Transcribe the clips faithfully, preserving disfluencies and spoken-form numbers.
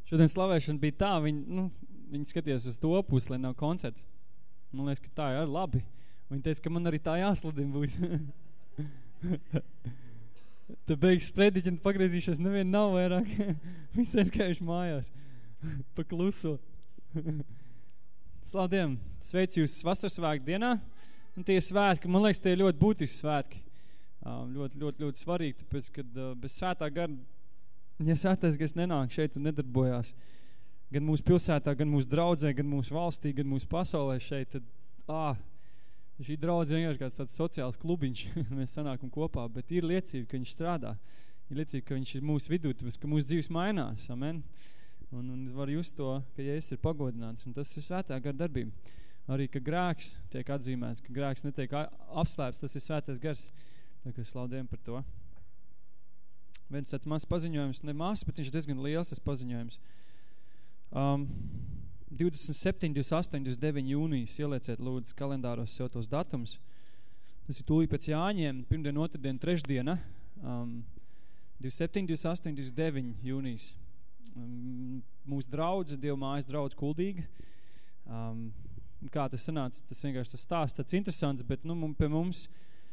Šodien slavēšana bija tā, viņi, nu, viņi skatījās uz to pusi, lai nav koncerts. Man liekas, ka tā ir labi. Viņi teica, ka man arī tā jāsludina būs. Tad beigas sprediķi un pagriezīšos, nevienu nav vairāk. Visi aizgājuši mājās. Pa kluso. Slādiem, sveicu jūs vasaras svētku dienā. Un tie svētki, man liekas, tie ir ļoti būtiski svētki. Um, ļoti, ļoti, ļoti svarīgi, tāpēc, kad uh, bez svētā gara, ja svētais gars nenāk šeit un nedarbojās, gan mūsu pilsētā, gan mūsu draudzē, gan mūsu valstī, gan mūsu pasaulē šeit, tad, ā, šī draudze vienkārši kāds tāds sociāls klubiņš, mēs sanākam kopā, bet ir liecība, ka viņš strādā, ir liecība, ka viņš ir mūsu vidū, tāpēc, ka mūsu dzīves mainās, amen, un, un var just to, ka Jēzus ir pagodināts, un tas ir svētā gara darbība. Arī, ka grēks tiek atzīmēts, ka grēks netiek apslēpts, tas ir svētais gars. Tā kā slaudējam par to. Viens tāds mazs paziņojums, ne mazs, bet viņš diezgan liels tas paziņojums. Um, divdesmit septiņi, divdesmit astoņi, divdesmit deviņi jūnijas ielieciet lūdzu kalendāros sev tos datums. Tas ir tūlīt pēc Jāņiem, pirmdien, otrdien, trešdiena. Um, divdesmit septiņi, divdesmit astoņi, divdesmit deviņi jūnijas. Um, mūsu draudze, Dieva mājas draudze Kuldīga. Um, kā tas sanāca, tas vienkārši tas stāsts, tāds interesants, bet nu, pie mums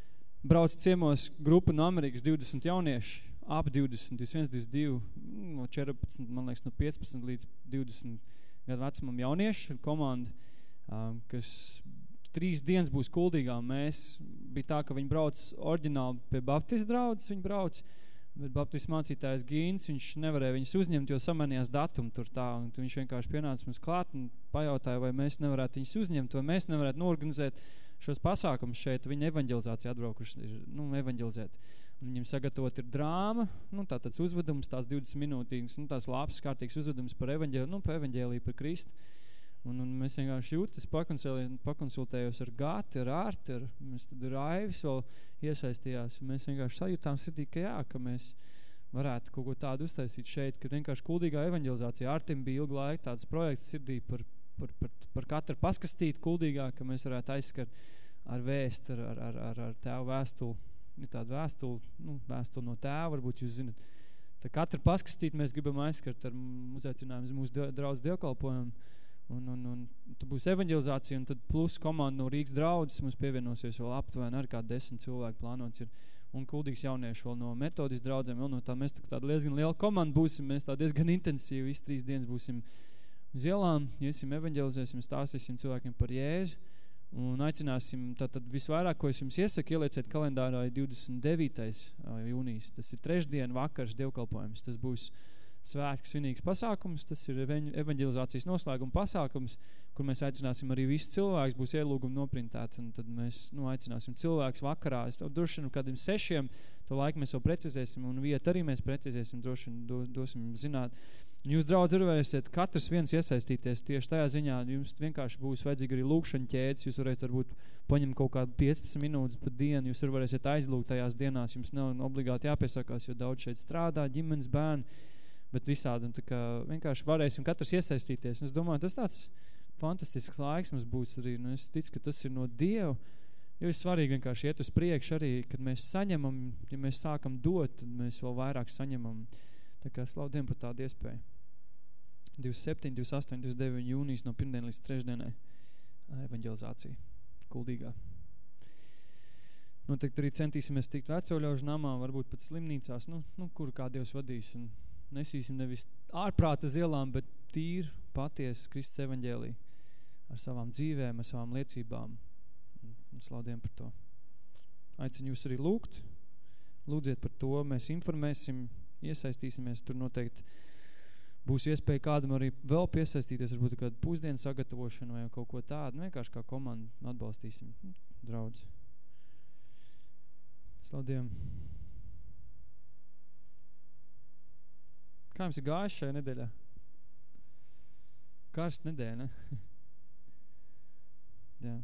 brauc ciemos grupa no Amerikas divdesmit jaunieši, ap divdesmit, divdesmit viens, divdesmit divi, no četrpadsmit, man liekas, no piecpadsmit līdz divdesmit gadu vecumam jaunieši, komanda, um, kas trīs dienas būs Kuldīgā. Mēs bija tā, ka viņi brauc oriģināli pie Baptistu draudzes, viņi brauc, bet Baptistu mācītājs Gīns, viņš nevarēja viņus uzņemt, jo samanījās datumu tur tā, un viņš vienkārši pienāca mums klāt un pajautāja, vai mēs nevarētu viņus uzņemt, vai mēs nevarētu norganizēt šos pasākumus šeit, viņa evanģelizācija atbraukuši, nu, evanģelizēt. Un viņam sagatavot ir drāma, nu, tā tāds uzvedums, tās divdesmit minūtīgas, nu, tās labs, kārtīgs uzvedums par evanģēliju, nu, par evanģēliju, par Kristu. Un, un mēs vienkārši jūtas, pakonsultējos ar Gati, ar Ārti, ar, mēs tad ar Aivis vēl iesaistījās. Mēs vienkārši sajūtām sirdī, ka jā, ka mēs varētu kaut ko tādu uztaisīt šeit, ka vienkārši Kuldīgā evanģelizācija. Ārtim bija ilgu laiku tāds projekts sirdī par, par, par, par katru paskastīt Kuldīgā, ka mēs varētu aizskart ar vēst, ar, ar, ar, ar, ar tēvu vēstuli. Ir tāda vēstuli, nu, vēstuli no tēva, varbūt jūs zinat. Tā katru paskastīt mēs gribam aizskart ar uzaicinājumu mūsu draudz dievkalpojumu. Un, un, un tu būs evanģelizācija, un tad plus komanda no Rīgas draudzes mums pievienosies vēl aptuveni ar kā desmit cilvēku plānots ir. Un Kuldīgas jaunieši vēl no metodis draudzēm, vēl no tā mēs tā tāda diezgan liela komanda būsim, mēs tā diezgan intensīvi, visi trīs dienas būsim uz ielām, iesim evanģelizēsim, stāstīsim cilvēkiem par Jēzu, un aicināsim, tātad visvairāk, ko es jums iesaku, ielieciet kalendārā divdesmit devītais jūnijas, tas ir trešdien vakars dievkalpojums, tas būs svētks svinīgs pasākums, tas ir evanģelizācijas noslēguma pasākums, kur mēs aicināsim arī visus cilvēkus, būs ielūgumi noprintēti, un tad mēs, nu, aicināsim cilvēkus vakarā, es droši vien kādiem sešiem, to laiku mēs jau precizēsim, un vietu arī mēs precizēsim, droši vien do, dosim zināt. Un jūs, draudz, arī varēsiet katrs viens iesaistīties tieši tajā ziņā, jums vienkārši būs vajadzīgi arī lūkšana ķēdes, jūs varēsiet varbūt paņemt kaut kādu piecpadsmit minūtes pa dienu, jūs varēsiet aizlūgt tajās dienās, jums nav obligāti jāpiesakās, jo daudz šeit strādā, ģimenes bērni, bet visādi, un tā kā vienkārši varēsim katrs iesaistīties. Un es domāju, tas tāds fantastisks laiks mums būs arī, un es ticu, ka tas ir no Dieva, jo ir svarīgi vienkārši iet uz priekšu arī, kad mēs saņemam, ja mēs sākam dot, tad mēs vēl vairāk saņemam. Tā kā slaudiem par tādu iespēju. divdesmit septiņi, divdesmit astoņi, divdesmit deviņi jūnijas no pirmdien līdz trešdienai evanģelizācija Kuldīgā. Noteikti arī centīsimies tikt vecoļaužu namā, varbūt pat slimnīcās, nu, nu kur kā Dievs vadīs, un nesīsim nevis ārprāta zielām, bet tīri patiesi Kristus evaņģēliju ar savām dzīvēm, ar savām liecībām. Un, un slaudiem par to. Aicinu jūs arī lūgt. Lūdziet par to, mēs informēsim, iesaistīsimies. Tur noteikti būs iespēja kādam arī vēl piesaistīties, varbūt kādu pusdienu sagatavošanu vai kaut ko tādu. Vienkārši kā komandu atbalstīsim. Draudz. Slaudiem. Kā jums ir gājis šajā nedēļā? Karst nedēļa, ne? Jā.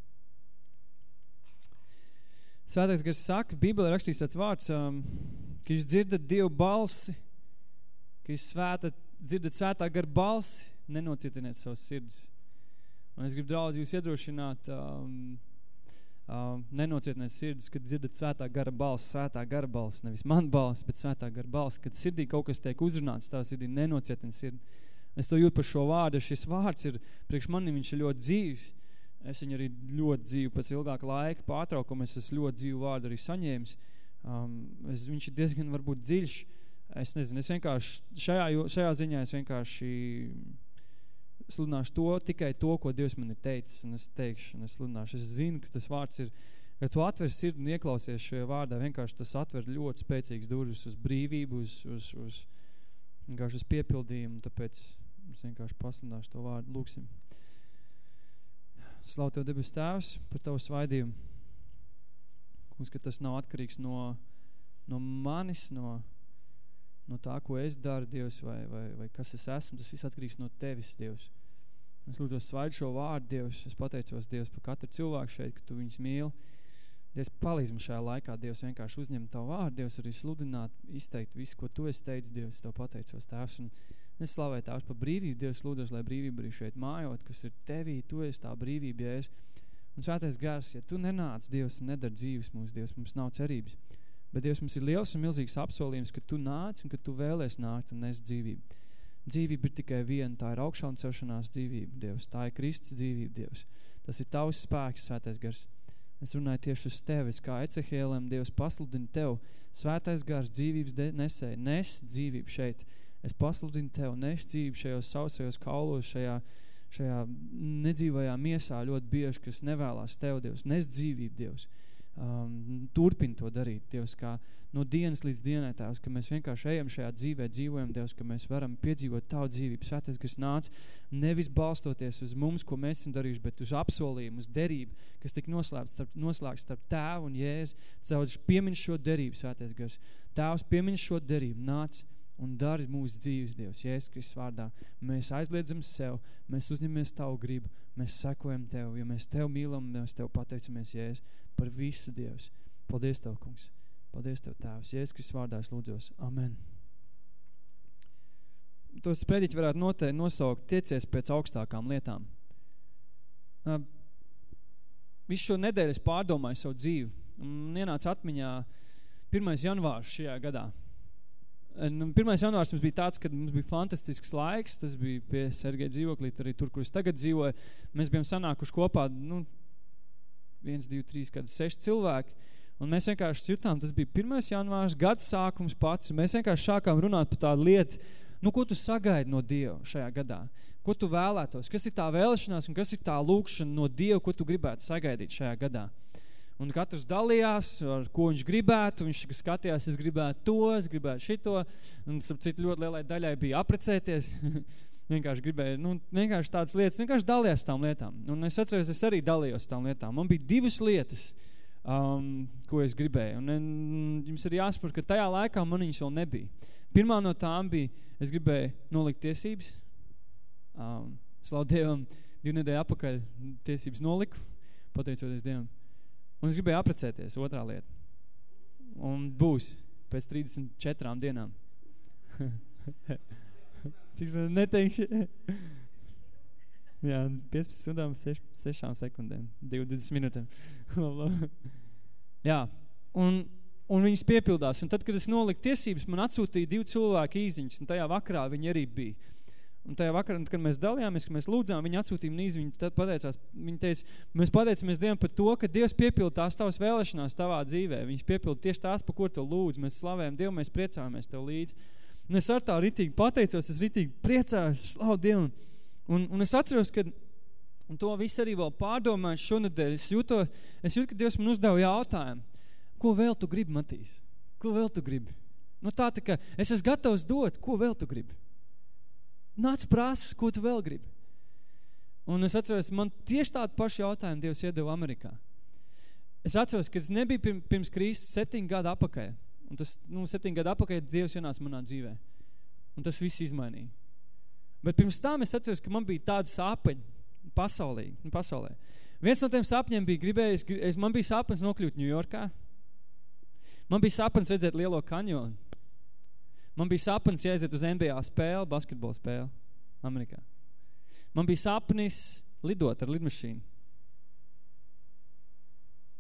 Svētais gars saka, Bībelē rakstīs tāds vārds, um, ka jūs dzirdat Dievu balsi, ka jūs svēta, dzirdat svētā gara balsi, nenocietiniet savas sirds. Un es gribu, draudz, jūs iedrošināt, um, uh, nenocietiniet sirdis, kad dzirdat svētā gara balss, svētā gara balss, nevis man balss, bet svētā gara balss, kad sirdī kaut kas tiek uzrunāts, tā sirdī nenocietina sirdi. Es to jūtu par šo vārdu, šis vārds ir, priekš mani viņš ir ļoti dzīvs. Es viņu arī ļoti dzīvu pēc ilgāka laika pārtraukuma, es esmu ļoti dzīvu vārdu arī saņēmis. Um, es, viņš ir diezgan varbūt dziļš. Es nezinu, es vienkārši šajā, šajā ziņā es vienkārši sludināšu to, tikai to, ko Dievs man ir teicis, un es teikšu, un es sludināšu. Es zinu, ka tas vārds ir, ka tu atver sirdi un ieklausies šajā vārdā, vienkārši tas atver ļoti spēcīgs durvis uz brīvību, uz, uz, uz, vienkārši uz piepildījumu, tāpēc es vienkārši pasludināšu to vārdu. Lūksim. Slavu Tev, debes Tēvs, par Tavu svaidījumu. Kungs, ka tas nav atkarīgs no, no manis, no no tā, ko es daru, Dievs, vai, vai, vai kas es esmu, tas viss atkarīgs no Tevis, Dievs. Es lūdzu svaidu šo vārdu, Dievs, es pateicos, Dievs, par katru cilvēku šeit, ka Tu viņus mīli. Dievs, palīdz mums šajā laikā, Dievs, vienkārši uzņemt Tavu vārdu, Dievs, arī sludināt, izteikt visu, ko Tu esi teicis, Dievs, Tev pateicos, Tēvs, un es slavēju Tēvs par brīvību, Dievs, lūdzu, lai brīvība arī šeit mājot, kas ir Tevī, Tu esi tā brīvība, Jēzus. Un svētais gars, ja Tu nenāc, Dievs, un nedara dzīves mūs, Dievs, mums nav cerības. Bet Dievs, mums ir liels un milzīgs apsolījums, ka Tu nāc un ka Tu vēlies nākt un nes dzīvību. Dzīvība ir tikai viena, tā ir augšā un celšanās dzīvība, Dievs. Tā ir Kristus dzīvība, Dievs. Tas ir Tavs spēks, svētais gars. Es runāju tieši uz Tevis, kā Ecehēlem, Dievs, pasludinu Tev. Svētais gars, dzīvības nesēja, nes dzīvību šeit. Es pasludinu Tev, nes dzīvību šajos sausajos kaulos, šajā, šajā nedzīvajā miesā ļoti bieži, kas nevēlās Tev, Dievs. Nes dzīvību, Dievs. Um, turpin to darīt, Dievs, kā no dienas līdz dienai, Tēvs, ka mēs vienkārši ejam šajā dzīvē, dzīvojam, Dievs, ka mēs varam piedzīvot Tavu dzīvību. Svētais, kas nāc nevis balstoties uz mums, ko mēs esam darījuši, bet uz apsolījumu, uz derību, kas tik noslēgts starp, noslēgts starp Tēvu un Jēzu. Tēvs, piemini šo derību, Svētais gars. Tēvs, piemini šo derību, nāc un dari mūsu dzīves, Dievs, Jēzus Kristus vārdā. Mēs aizliedzam sev, mēs uzņemamies Tavu gribu, mēs sekojam Tev, jo mēs Tev mīlam, mēs Tev pateicamies, Jēzus, par visu, Dievs. Paldies Tev, kungs. Paldies Tev, Tēvs. Jēzus Kristus vārdā es lūdzos. Amen. Tos prediķi varētu notē, nosaukt tiecies pēc augstākām lietām. Uh, visu šo nedēļu es pārdomāju savu dzīvi. Un ienāca atmiņā pirmais janvārs šajā gadā. Un pirmais janvārs mums bija tāds, kad mums bija fantastisks laiks. Tas bija pie Sergeja dzīvoklī, arī tur, kur es tagad dzīvoju. Mēs bijām sanākuši kopā, nu, viens, divi, trīs, kādi seši cilvēki. Un mēs vienkārši jutām, tas bija pirmais janvārs, gads sākums pats. Un mēs vienkārši sākām runāt par tādu lietu, nu, ko tu sagaidi no Dieva šajā gadā? Ko tu vēlētos? Kas ir tā vēlešanās un kas ir tā lūkšana no Dieva, ko tu gribētu sagaidīt šajā gadā? Un katrs dalījās, ar ko viņš gribētu. Viņš skatījās, es gribētu to, es gribētu šito. Un citu ļoti lielai daļai bija aprecēties. vienkārši gribēju, nu, vienkārši tādas lietas, vienkārši dalījās tām lietām. Un es atceros, es arī dalījos tām lietām. Man bija divas lietas, um, ko es gribēju. Un, un jums ir jāsaprot, ka tajā laikā man viņas vēl nebija. Pirmā no tām bija, es gribēju nolikt tiesības. Um, slavu Dievam, divu nedēļu apakaļ tiesības noliku, pateicoties Dievam. Un es gribēju aprecēties, otrā lieta. Un būs pēc trīsdesmit četrām dienām. Cik es neteikšu? Jā, piecpadsmit stundām, sešām sekundēm, divdesmit minūtēm. Jā, un, un viņas piepildās. Un tad, kad es noliku tiesības, man atsūtīja divi cilvēki īziņas, un tajā vakarā viņi arī bija. Un tajā vakarā, kad mēs dalījāmies, kad mēs lūdzām, viņi atsūtīja man īziņu, viņi tad pateicās, viņi teica, mēs pateicamies Dievam par to, ka Dievs piepilda tās tavas vēlešanās tavā dzīvē. Viņš piepilda tieši tās, par kur tu lūdz. Mēs slavējam Dievu, mēs priecājamies tev līdzi. Un es ar tā ritīgi pateicos, es ritīgi priecājos, slavu Dievu. Un, un es atceros, ka un to visu arī vēl pārdomāju šonedēļ. Es jūtu, es jūtu, ka Dievs man uzdeva jautājumu. Ko vēl tu gribi, Matīs? Ko vēl tu gribi? Nu tā, tā kā es esmu gatavs dot, ko vēl tu gribi? Nāc prāsas, ko tu vēl gribi? Un es atceros, man tieši tādu pašu jautājumu Dievs iedeva Amerikā. Es atceros, ka es nebiju pirms, pirms Kristus septiņu gadu apakaļ. Un tas, nu, septiņu gadu apakaļ Dievs ienāca manā dzīvē. Un tas viss izmainīja. Bet pirms tam es atceros, ka man bija tāda sāpeņa pasaulī, pasaulē. Viens no tiem sapņiem bija gribējis, es, man bija sapnis nokļūt Ņujorkā. Man bija sapnis redzēt lielo kanjonu. Man bija sapnis jāiziet uz N B A spēli, basketbola spēli Amerikā. Man bija sapnis lidot ar lidmašīnu.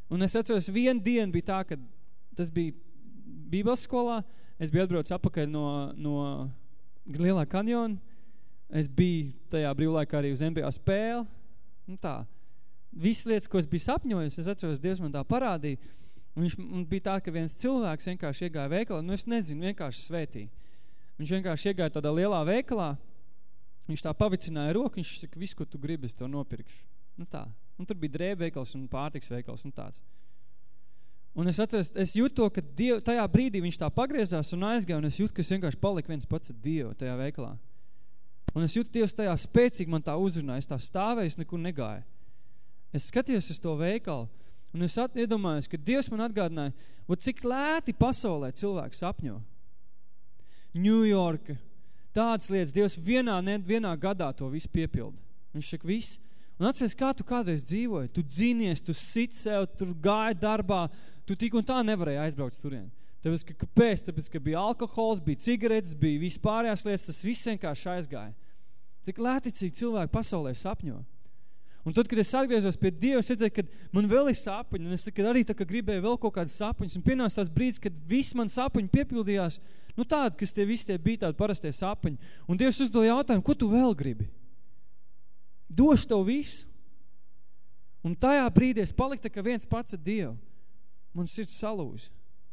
Un es atceros, vienu dienu bija tā, ka tas bija Bībeles skolā, es biju atbraucis apakaļ no, no Lielā kanjona, es biju tajā brīvlaikā arī uz N B A spēli, nu tā, visas lietas, ko es biju sapņojis, es atceros, Dievs man tā parādīja, un viņš un bija tā, ka viens cilvēks vienkārši iegāja veikalā, nu es nezinu, vienkārši svētīja. Viņš vienkārši iegāja tādā lielā veikalā, viņš tā pavicināja roku, viņš saka, visu, ko tu gribi, es tev nopirkšu. Nu tā, un tur bija drēba veikals un pārtiks veikals un tāds. Un es atceros, es jūtu to, ka Diev, tajā brīdī viņš tā pagriezās un aizgāja, un es jūtu, ka es vienkārši paliku viens pats ar Dievu tajā veikalā. Un es jūtu, Dievs tajā spēcīgi man tā uzrunāja, es tā stāvēju, es nekur negāju. Es skatījos uz to veikalu, un es at, iedomājos, ka Dievs man atgādināja, cik lēti pasaulē cilvēki sapņo. New York, tādas lietas, Dievs vienā, ne, vienā gadā to visu piepilda. Viņš saka, viss. Un atceries, kā tu kādreiz dzīvoji, tu dzinies, tu sit sev, tu gāji darbā, tu tik un tā nevarēji aizbraukt turien. Tāpēc, ka kāpēc? Tāpēc, ka bija alkohols, bija cigaretes, bija vispārējās lietas, tas viss vienkārši aizgāja. Cik lēticīgi cilvēki pasaulē sapņo. Un tad, kad es atgriezos pie Dieva, es redzēju, ka man vēl ir sapņi, un es tad arī tā, ka gribēju vēl kaut kādas sapņus, un pienāca tās brīdis, kad viss man sapņi piepildījās, nu tādi, kas tie visi tie bija tādi parastie sapņi. Un Dievs uzdo jautājumu, ko tu vēl gribi? Došu tev visu. Un tajā brīdī es paliku tā, ka viens pats ar Dievu. Man sirds salūz.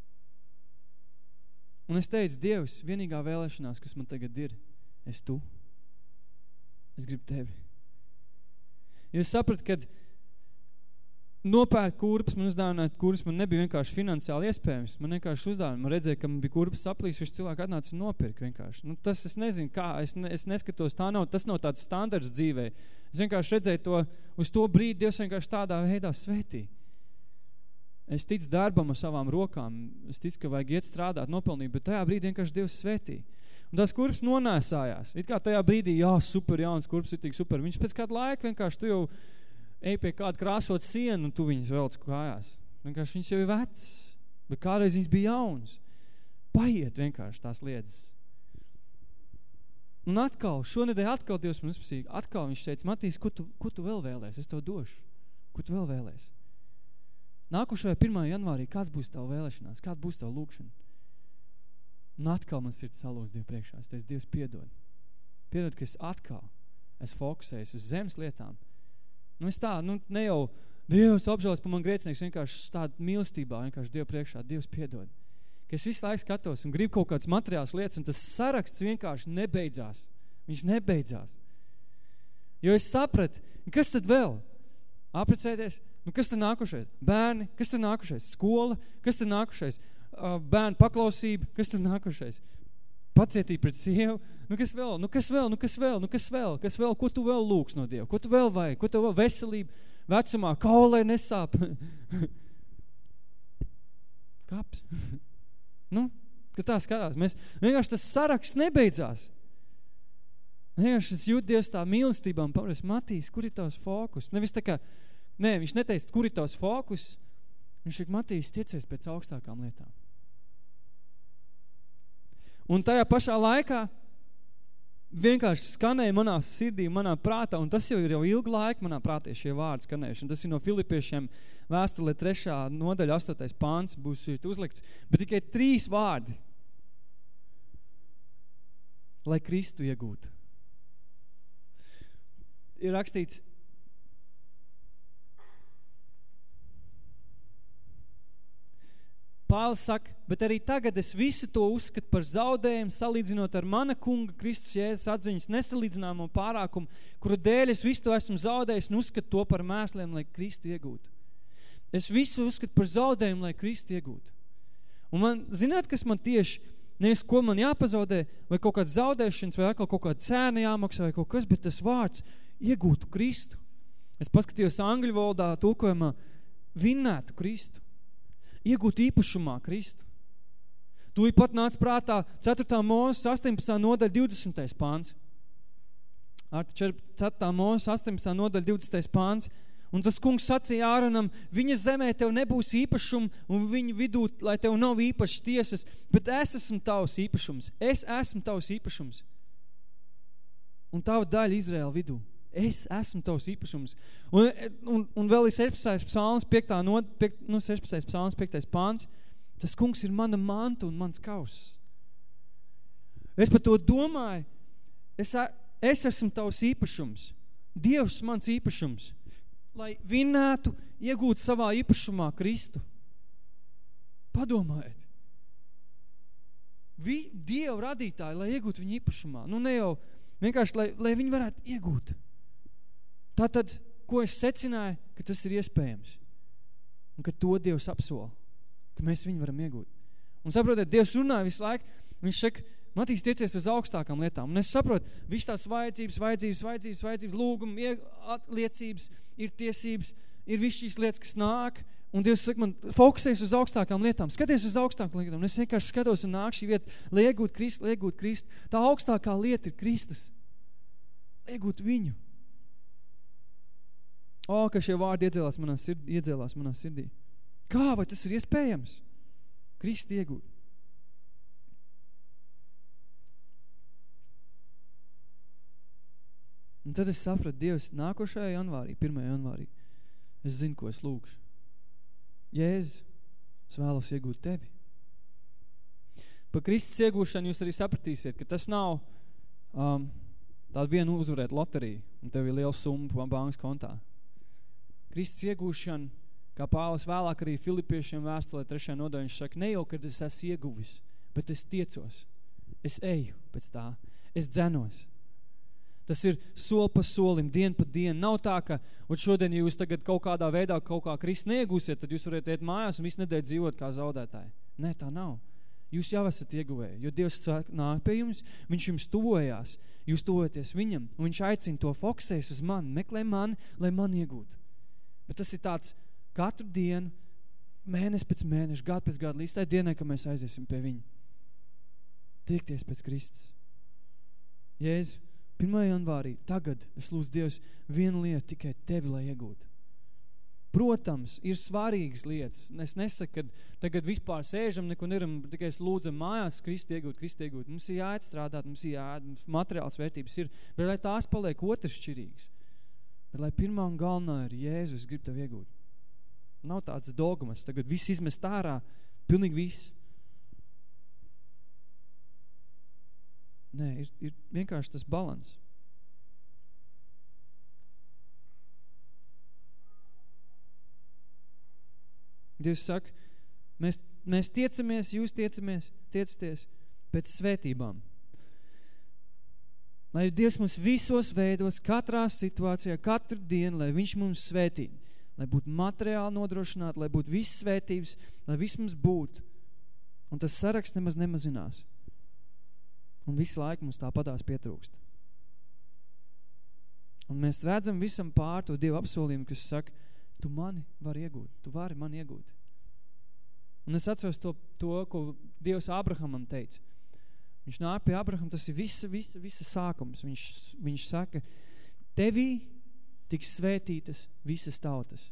Un es teicu, Dievs, vienīgā vēlēšanās, kas man tagad ir, es tu. Es gribu tevi. Jo es sapratu, kad nopērk kurpes, man uzdāvināt kurpes, man nebija vienkārši finansiāli iespējams. Man vienkārši uzdāvināt, man redzēja, ka man bija kurpes saplīsuši, cilvēki atnāca un nopirka vienkārši. Nu, tas es nezinu kā, es, ne, es neskatos, tā nav, tas nav tāds standards dzīvē. Es vienkārši redzēju to, uz to brīdi Dievs vienkārši tādā veidā svētī. Es ticu darbam ar savām rokām, es ticu, ka vajag iet strādāt, nopelnīt, bet tajā brīdī vienkārši Dievs svētī. Un tās kurpes nonēsājās. It kā tajā brīdī, jā, super, jauns kurpes ir tik super. Viņš pēc kādu laiku vienkārši tu jau ej pie kādu krāsot sienu un tu viņus velc kājās. Vienkārši viņš jau ir vecs, bet kādreiz viņš bija jauns. Paiet vienkārši tās lietas. Un atkal, šonedēļ atkal Dievs man uzprasīja, atkal viņš teica, Matīs, ko tu, ko tu vēl vēlēs? Es tev došu. Ko tu vēl vēlēs? Nākošajā pirmā janvārī, kāds būs tava vēlēšanās? Kāda būs tava lūkšana? Un atkal man sirds salūz Dievu priekšā. Es teicu, Dievs, piedod. Piedod, ka es atkal es fokusējos uz zemes lietām. Nu es tā, nu ne jau Dievs apžēlas par man grēcinieks, vienkārši tāda mīlestībā, vienkārši Dievu priekšā. Dievs, piedod. Ka es visu laiku skatos un gribu kaut kāds materiāls lietas, un tas saraksts vienkārši nebeidzās. Viņš nebeidzās. Jo es sapratu, kas tad vēl? Aprecēties? Nu kas tad nākušais? Bērni? Kas tad nākušais? Skola? Kas tad nākušais? Bērnu paklausība, kas tad nākušais? Pacietība pret sievu, nu kas vēl, nu kas vēl, nu kas vēl, nu kas vēl, kas vēl, ko tu vēl lūgs no Dieva, ko tu vēl vajag, ko tu vēl veselība, vecumā, kaulē nesāp. Kaps. Nu, ka tā skatās, mēs vienkārši tas saraksts nebeidzās. Vienkārši es jūtu Dievs tā mīlestībām, pavarēs, Matīs, kur ir tavs fokus? Nevis tā kā, nē, viņš neteica, kur ir tavs fokus, viņš saka, Matīs, tiecies pēc augstākām lietām. Un tajā pašā laikā vienkārši skanēja manā sirdī, manā prātā, un tas jau ir jau ilgu laiku manā prātī šie vārdi skanējuši. Un tas ir no Filipiešiem vēstulē trešā nodaļa, astotais pāns būs uzlikts, bet tikai trīs vārdi. Lai Kristu iegūtu. Ir rakstīts, Pāvils saka, bet arī tagad es visu to uzskatu par zaudējumu, salīdzinot ar mana kunga Kristus Jēzus atziņas nesalīdzināmo pārākumu, kuru dēļ es visu to esmu zaudējis un uzskatu to par mēsliem, lai Kristu iegūtu. Es visu uzskatu par zaudējumu, lai Kristu iegūtu. Un man, zināt, kas man tieši, nevis ko man jāpazaudē, vai kaut kāds zaudēšanas, vai atkal kaut kāda cēna jāmaksā, vai kaut kas, bet tas vārds iegūtu Kristu. Es paskatījos angļu valodā tulkojumā, vinnētu Kristu. Iegūt īpašumā Kristu. Tūlīt pat nāc prātā ceturtā Mūzes astoņpadsmitā nodaļa divdesmitais pāns. Ar ceturtā Mūzes astoņpadsmitā nodaļa divdesmitais pāns. Un tas kungs sacīja Āronam, viņa zemē tev nebūs īpašumu un viņa vidū, lai tev nav īpašas tiesas, bet es esmu tavs īpašums. Es esmu tavs īpašums. Un tava daļa Izraēla vidū. Es esmu tavs īpašums. Un, un, un vēl ir sešpadsmitais psalms, piektā not, piekt, nu, sešpadsmitais psalms, piektais pāns. Tas kungs ir mana manta un mans kauss. Es par to domāju. Es, es esmu tavs īpašums. Dievs mans īpašums. Lai vinētu, iegūt savā īpašumā Kristu. Padomājiet. Vi, Dievu radītāji, lai iegūtu viņu īpašumā. Nu ne jau vienkārši, lai, lai viņi varētu iegūt. Tātad, ko es secināju, ka tas ir iespējams. Un ka to Dievs apsola. Ka mēs viņu varam iegūt. Un saprotiet, Dievs runāja visu laiku. Viņš saka, Matīs, tiecies uz augstākām lietām. Un es saprotu, viss tās vajadzības, vajadzības, vajadzības, vajadzības, lūgumi, liecības, ir tiesības, ir viss šīs lietas, kas nāk. Un Dievs saka man, fokusēs uz augstākām lietām. Skaties uz augstākām lietām. Un es vienkārši skatos un nāk šī vieta, lai iegūt Kristu, lai iegūt Kristu. Tā augstākā lieta ir Kristus. Lai iegūt viņu. O, ka šie vārdi iedzēlās manā sirdī, iedzēlās manā sirdī. Kā, vai tas ir iespējams? Kristu iegūt. Un tad es sapratu, Dievs, nākošajā janvārī, pirmajā janvārī, es zinu, ko es lūkšu. Jēzu, es vēlos iegūt tevi. Pa Kristus iegūšanu jūs arī sapratīsiet, ka tas nav um, tāda viena uzvarēt loteriju, un tev ir liela summa bankas kontā. Kristus iegūšana, kā Pāvils vēlāk arī Filipiešiem vēstulē trešajā nodaļā, viņš saka, ne jau, kad es esmu ieguvis, bet es tiecos, es eju pēc tā, es dzenos. Tas ir soli pa solim, dienu pa dienu. Nav tā, ka un šodien, ja jūs tagad kaut kādā veidā kaut kā Kristu neiegūsiet, tad jūs varat iet mājās un visu nedēļu dzīvot kā zaudētāji. Nē, tā nav. Jūs jau esat ieguvēji, jo Dievs nāk pie jums, viņš jums tuvojās, jūs tuvojaties viņam, un viņš aicina to fokusēs uz mani, meklē mani, lai man iegūtu. Bet tas ir tāds katru dienu, mēnesi pēc mēneša, gadu pēc gadu, līdz tai dienai, ka mēs aiziesim pie viņa. Tiekties pēc Kristus. Jēzu, pirmajā janvārī, tagad es lūdzu Dievs vienu lietu tikai tevi, lai iegūtu. Protams, ir svarīgas lietas. Es nesaku, ka tagad vispār sēžam, neko neram, tikai lūdzam mājās, Kristu iegūt, Kristu iegūt. Mums ir jāiet strādāt, mums ir jāiet, mums materiāls vērtības ir, bet lai tās paliek otršķirīgas. Bet lai pirmā un galvenā ir Jēzus, grib tev iegūt. Nav tāds dogmas, tagad viss izmest ārā, pilnīgi viss. Nē, ir, ir vienkārši tas balans. Dievs saka, mēs, mēs tiecamies, jūs tiecamies, tiecaties pēc svētībām. Lai Dievs mums visos veidos, katrā situācijā, katru dienu, lai viņš mums svētī. Lai būtu materiāli nodrošināt, lai būtu viss svētības, lai viss mums būtu. Un tas saraksts nemaz nemazinās. Un visu laiku mums tāpatās pietrūkst. Un mēs redzam visam pār to Dievu apsolījumu, kas saka, tu mani vari iegūt, tu vari mani iegūt. Un es atceros to, to ko Dievs Abrahamam teica. Viņš nāk pie Abrahama, tas ir visa, visa, visa sākums. Viņš, viņš saka, tevī tiks svētītas visas tautas.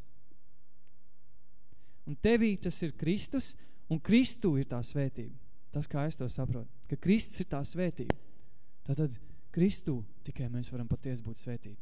Un tevī tas ir Kristus, un Kristu ir tā svētība. Tas, kā es to saprotu, ka Kristus ir tā svētība. Tātad Kristu tikai mēs varam patiesi būt svētīti.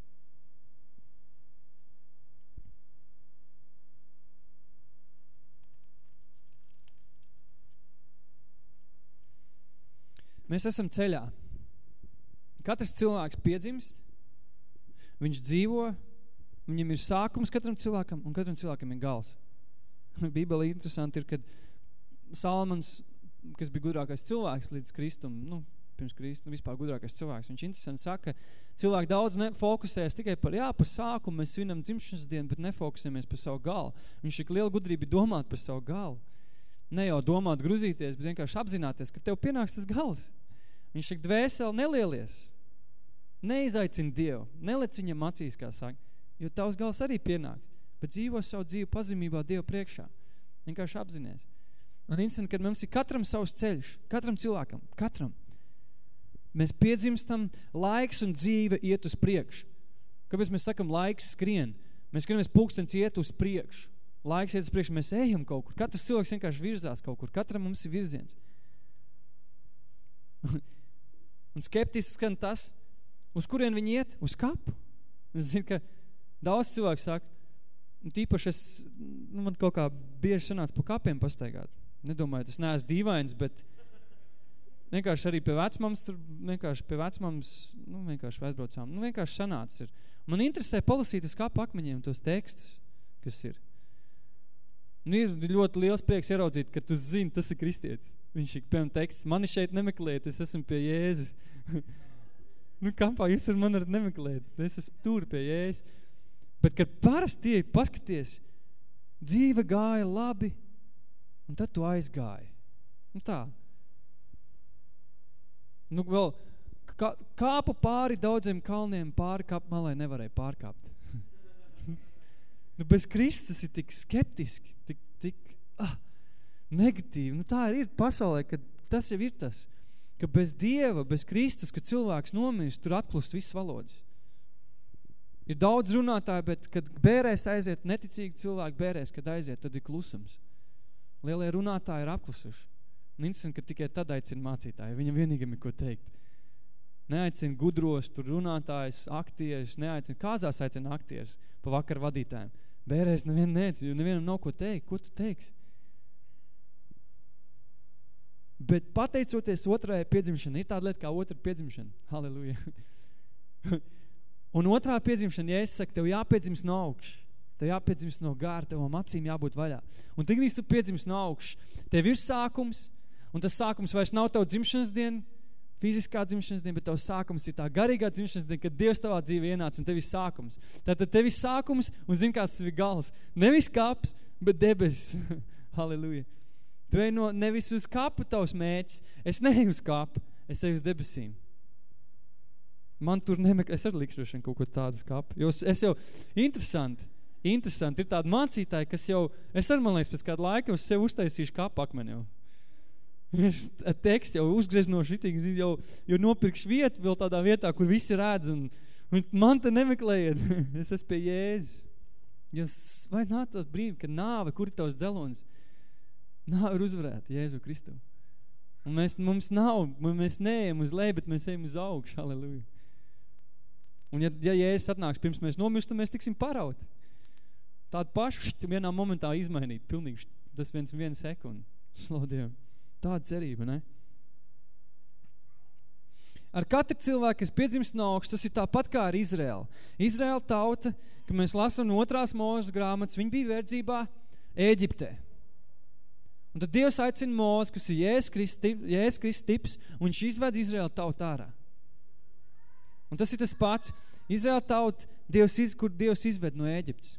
Mēs esam ceļā. Katrs cilvēks piedzimst, viņš dzīvo, viņam ir sākums katram cilvēkam, un katram cilvēkam ir gals. Bībele interesanti ir, kad Salmans, kas bija gudrākais cilvēks līdz Kristum, nu, pirms Kristu, nu, vispār gudrākais cilvēks, viņš interesanti saka, cilvēki daudz ne, fokusējas tikai par, jā, par sākumu, mēs svinam dzimšanas dienu, bet nefokusējamies par savu galu. Viņš ir liela gudrība domāt par savu galu. Ne jau domāt, gruzīties, bet vienkārši apzināties, ka tev pienāks tas gals. Viņš saka, dvēseli nelielies, neizaicina Dievu, nelec viņam acīs, kā saka, jo tavs gals arī pienāks, bet dzīvo savu dzīvu pazemībā Dievu priekšā. Vienkārši apzinies. Un interesanti, kad mums ir katram savs ceļš, katram cilvēkam, katram. Mēs piedzimstam, laiks un dzīve iet uz priekšu. Kāpēc mēs sakam, laiks skrien? Mēs skrienamies pulkstens iet uz priekšu. Laiks iet uz priekšu, mēs ejam kaut kur. Katrs cilvēks vienkārši virzās kaut kur. Katram mums ir virziens. Un skeptiski skan tas, uz kurien viņi iet? Uz kapu. Es zinu, ka daudz cilvēku saka, un tīpaši es, nu, man kaut kā bieži sanāca pa kapiem pastaigāt. Nedomāju, tas neesmu dīvains, bet vienkārši arī pie vecmams, tur vienkārši pie vecmams, nu, vienkārši aizbraucām. Nu, vienkārši sanācis ir. Man interesē palasīt uz kapu akmeņiem tos tekstus, kas ir. Nu, ir ļoti liels prieks ieraudzīt, ka tu zini, tas ir kristietis. Viņš ir, piemēram, teksts, mani šeit nemeklēt, es esmu pie Jēzus. Nu, kampā jūs ar mani varat nemeklēt, es esmu tur pie Jēzus. Bet, kad parasti ieej, paskaties, dzīve gāja labi, un tad tu aizgāji. Nu tā. Nu, vēl kā, kāpu pāri daudziem kalniem, pāri kapmalai nevarēja pārkāpt. Nu, bez Kristus ir tik skeptiski, tik, tik ah, negatīvi. Nu, tā ir pasaulē, ka tas jau ir tas, ka bez Dieva, bez Kristus, kad cilvēks nomirst, tur atplust viss valodas. Ir daudz runātāji, bet kad bērēs aiziet, neticīgi cilvēki bērēs, kad aiziet, tad ir klusums. Lielie runātāji ir apklusuši. Un interesanti, ka tikai tad aicina mācītāji, viņam vienīgam ir ko teikt. Neaicina gudros, tur runātājs, aktieris, neaicina, kāzās aicina aktieris pa vakar vadītājiem. Bērēs nevienu neaicina, jo nevienam nav ko teikt. Ko tu teiksi? Bet pateicoties otrajai piedzimšanai, ir tāda lieta kā otra piedzimšana. Halleluja. Un otrā piedzimšana, ja es saku, tev jāpiedzimst no augšas, tev jāpiedzimst no gāra, tevam acīm jābūt vaļā. Un tik nīsti tu piedzimst no augšas, tev ir sākums, un tas sākums vairs nav tev dzimšanas diena, fiziskā dzimšanas diena, bet tev sākums ir tā garīgā dzimšanas diena, kad Dievs tavā dzīvē ienāca un tev ir sākums. Tātad tev ir sākums un zin, kāds tev ir gals. Nevis kaps, bet debesis. Halleluja. Tu ej no nevis uz kapu tavs mēķis. Es neeju uz kapu, es eju uz debesīm. Man tur nemeklē, es arī likšu kaut ko tādu uz kapu. Jo es jau, interesanti, interesanti, ir tādi mācītāji, kas jau, es arī man liekas pēc kādu laiku uz sevi uztaisīšu kapu akmeni jau. Teksts jau uzgreznoši itīgi, jau, jau nopirkšu vietu vēl tādā vietā, kur visi redz, un, un man te nemeklējiet. Es esmu pie Jēzus. Jūs, vai nāc tās brīvi, ka nāve, kur ir tavs dzelonis? Nāve ir uzvarēta Jēzu Kristu. Un mēs, mums nav, mēs neejam uz leju, bet mēs ejam uz augšu. Halleluja. Un ja, ja Jēzus atnāks pirms mēs nomirstam, mēs tiksim parauti. Tādu pašu vienā momentā izmainīt, pilnīgi tas viens viena sekundi. Slavu Dievam. Tāda cerība, ne? Ar katru cilvēku, kas piedzimst no augšas, tas ir tāpat kā ar Izraēlu. Izraēla tauta, ka mēs lasām no otrās Mūzes grāmatas, viņi bija verdzībā Ēģiptē. Un tad Dievs aicina Mūzu, kas ir Jēzus Kristus, Jēzus Kristus tips, un viņš izved Izraēlu tautu ārā. Un tas ir tas pats. Izraēla tauta, Dievs, iz, kur Dievs izved no Ēģiptes.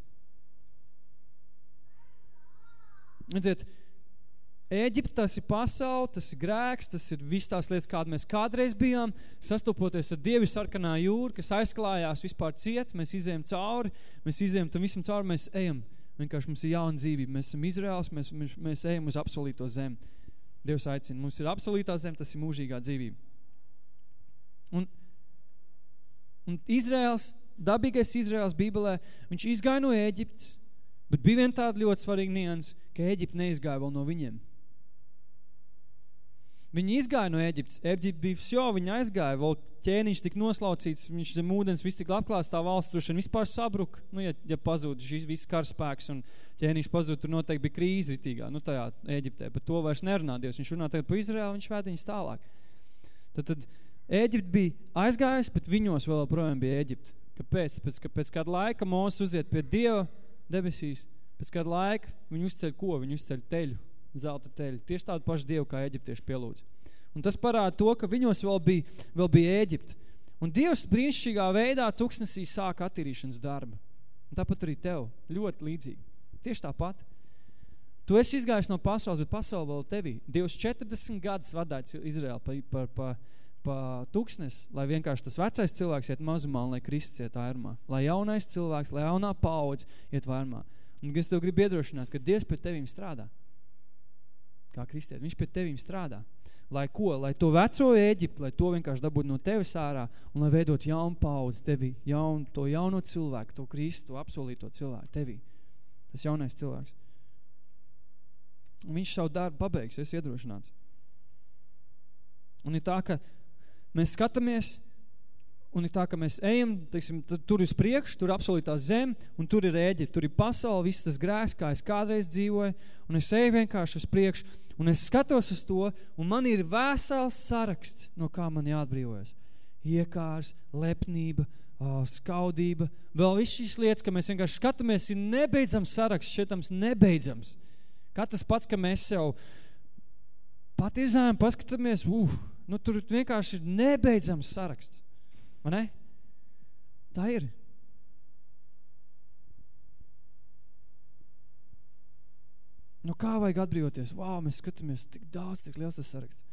Redziet, Ēģipte, tas ir pasauli, tas ir grēks, tas ir viss tās lietas, kāda mēs kādreiz bijām, sastopoties ar Dievu sarkanā jūru, kas aizklājās vispār ciet, mēs izējam cauri, mēs izējam tam visam cauri, mēs ejam, vienkārši mums ir jauna dzīvība, mēs esam Izraēls, mēs, mēs, mēs ejam uz absolūto zemi. Dievs aicina, mums ir absolūtā zeme, tas ir mūžīgā dzīvība. Un, un Izraēls, dabīgais Izraēls Bībelē, viņš izgāja no Ēģiptes, bet bija vien tāda ļoti svarīga nians, ka Ēģipte neizgāja vēl no viņiem. Viņi izgāja no Ēģiptes. Ēģipte bija vsjo, viņi aizgāja, vēl ķēniņš tik noslaucīts, viņš zem ūdens, viss tik apklāsts, tā valsts truši, vispār sabruk, nu, ja, ja pazūd šis viss karaspēks un ķēniņš pazūd, tur noteikti bija krīze ritīgā, nu, tajā Ēģiptē, bet to vairs nerunā Dievs. Viņš runā tagad pa Izraēlu, viņš vēd viņus tālāk. Tad, tad Ēģipte bija aizgājusi, bet viņos vēl projām bija Ēģipte. Kāpēc? Pēc, ka pēc kāda laika Mūzes uziet pie Dieva debesīs, pēc kāda laika viņi uzceļ ko? Viņi uzceļ teļu, zelta teļu. Tieši tādu pašu Dievu, kā eģiptieši pielūdz. Un tas parāda to, ka viņos vēl bija, vēl bija Ēģipte. Un Dievs brīnišķīgā veidā tuksnesī sāka attīrīšanas darbu. Un tāpat arī tev. Ļoti līdzīgi. Tieši tāpat. Tu esi izgājis no pasaules, bet pasaule vēl tevī. Dievs četrdesmit gadus vadāja Izraēlu pa, pa, pa, pa tuksnes, lai vienkārši tas vecais cilvēks iet mazumā un lai Kristus iet vairumā. Lai jaunais cilvēks, lai jaunā paudze iet vairumā. Un es tev gribu iedrošināt, ka Dievs pie tevīm strādā. Kā kristiet, viņš pie tevīm strādā. Lai ko? Lai to veco Ēģipti, lai to vienkārši dabūtu no tevis ārā un lai veidot jaunu paudzi tevi, jaun, to jauno cilvēku, to Kristu, to apsolīto cilvēku tevī. Tas jaunais cilvēks. Un viņš savu darbu pabeigs, es iedrošināts. Un ir tā, ka mēs skatāmies un ir tā, ka mēs ejam, teiksim, tur uz priekšu, tur absolūtā zem, un tur ir Ēģipte, tur ir pasaule, viss tas grēks, kā es kādreiz dzīvoju, un es eju vienkārši uz priekšu, un es skatos uz to, un man ir vesels saraksts, no kā man jāatbrīvojas. Iekārs, lepnība, skaudība, vēl viss šīs lietas, ka mēs vienkārši skatāmies, ir nebeidzams saraksts, šitams nebeidzams. Kā tas pats, ka mēs sev patizējam, paskatāmies, uh, nu tur vienkārši ir nebeidzams saraksts. Vai ne? Tā ir. Nu kā vajag atbrīvoties? Vau, mēs skatāmies tik daudz, tik liels tas saraksts.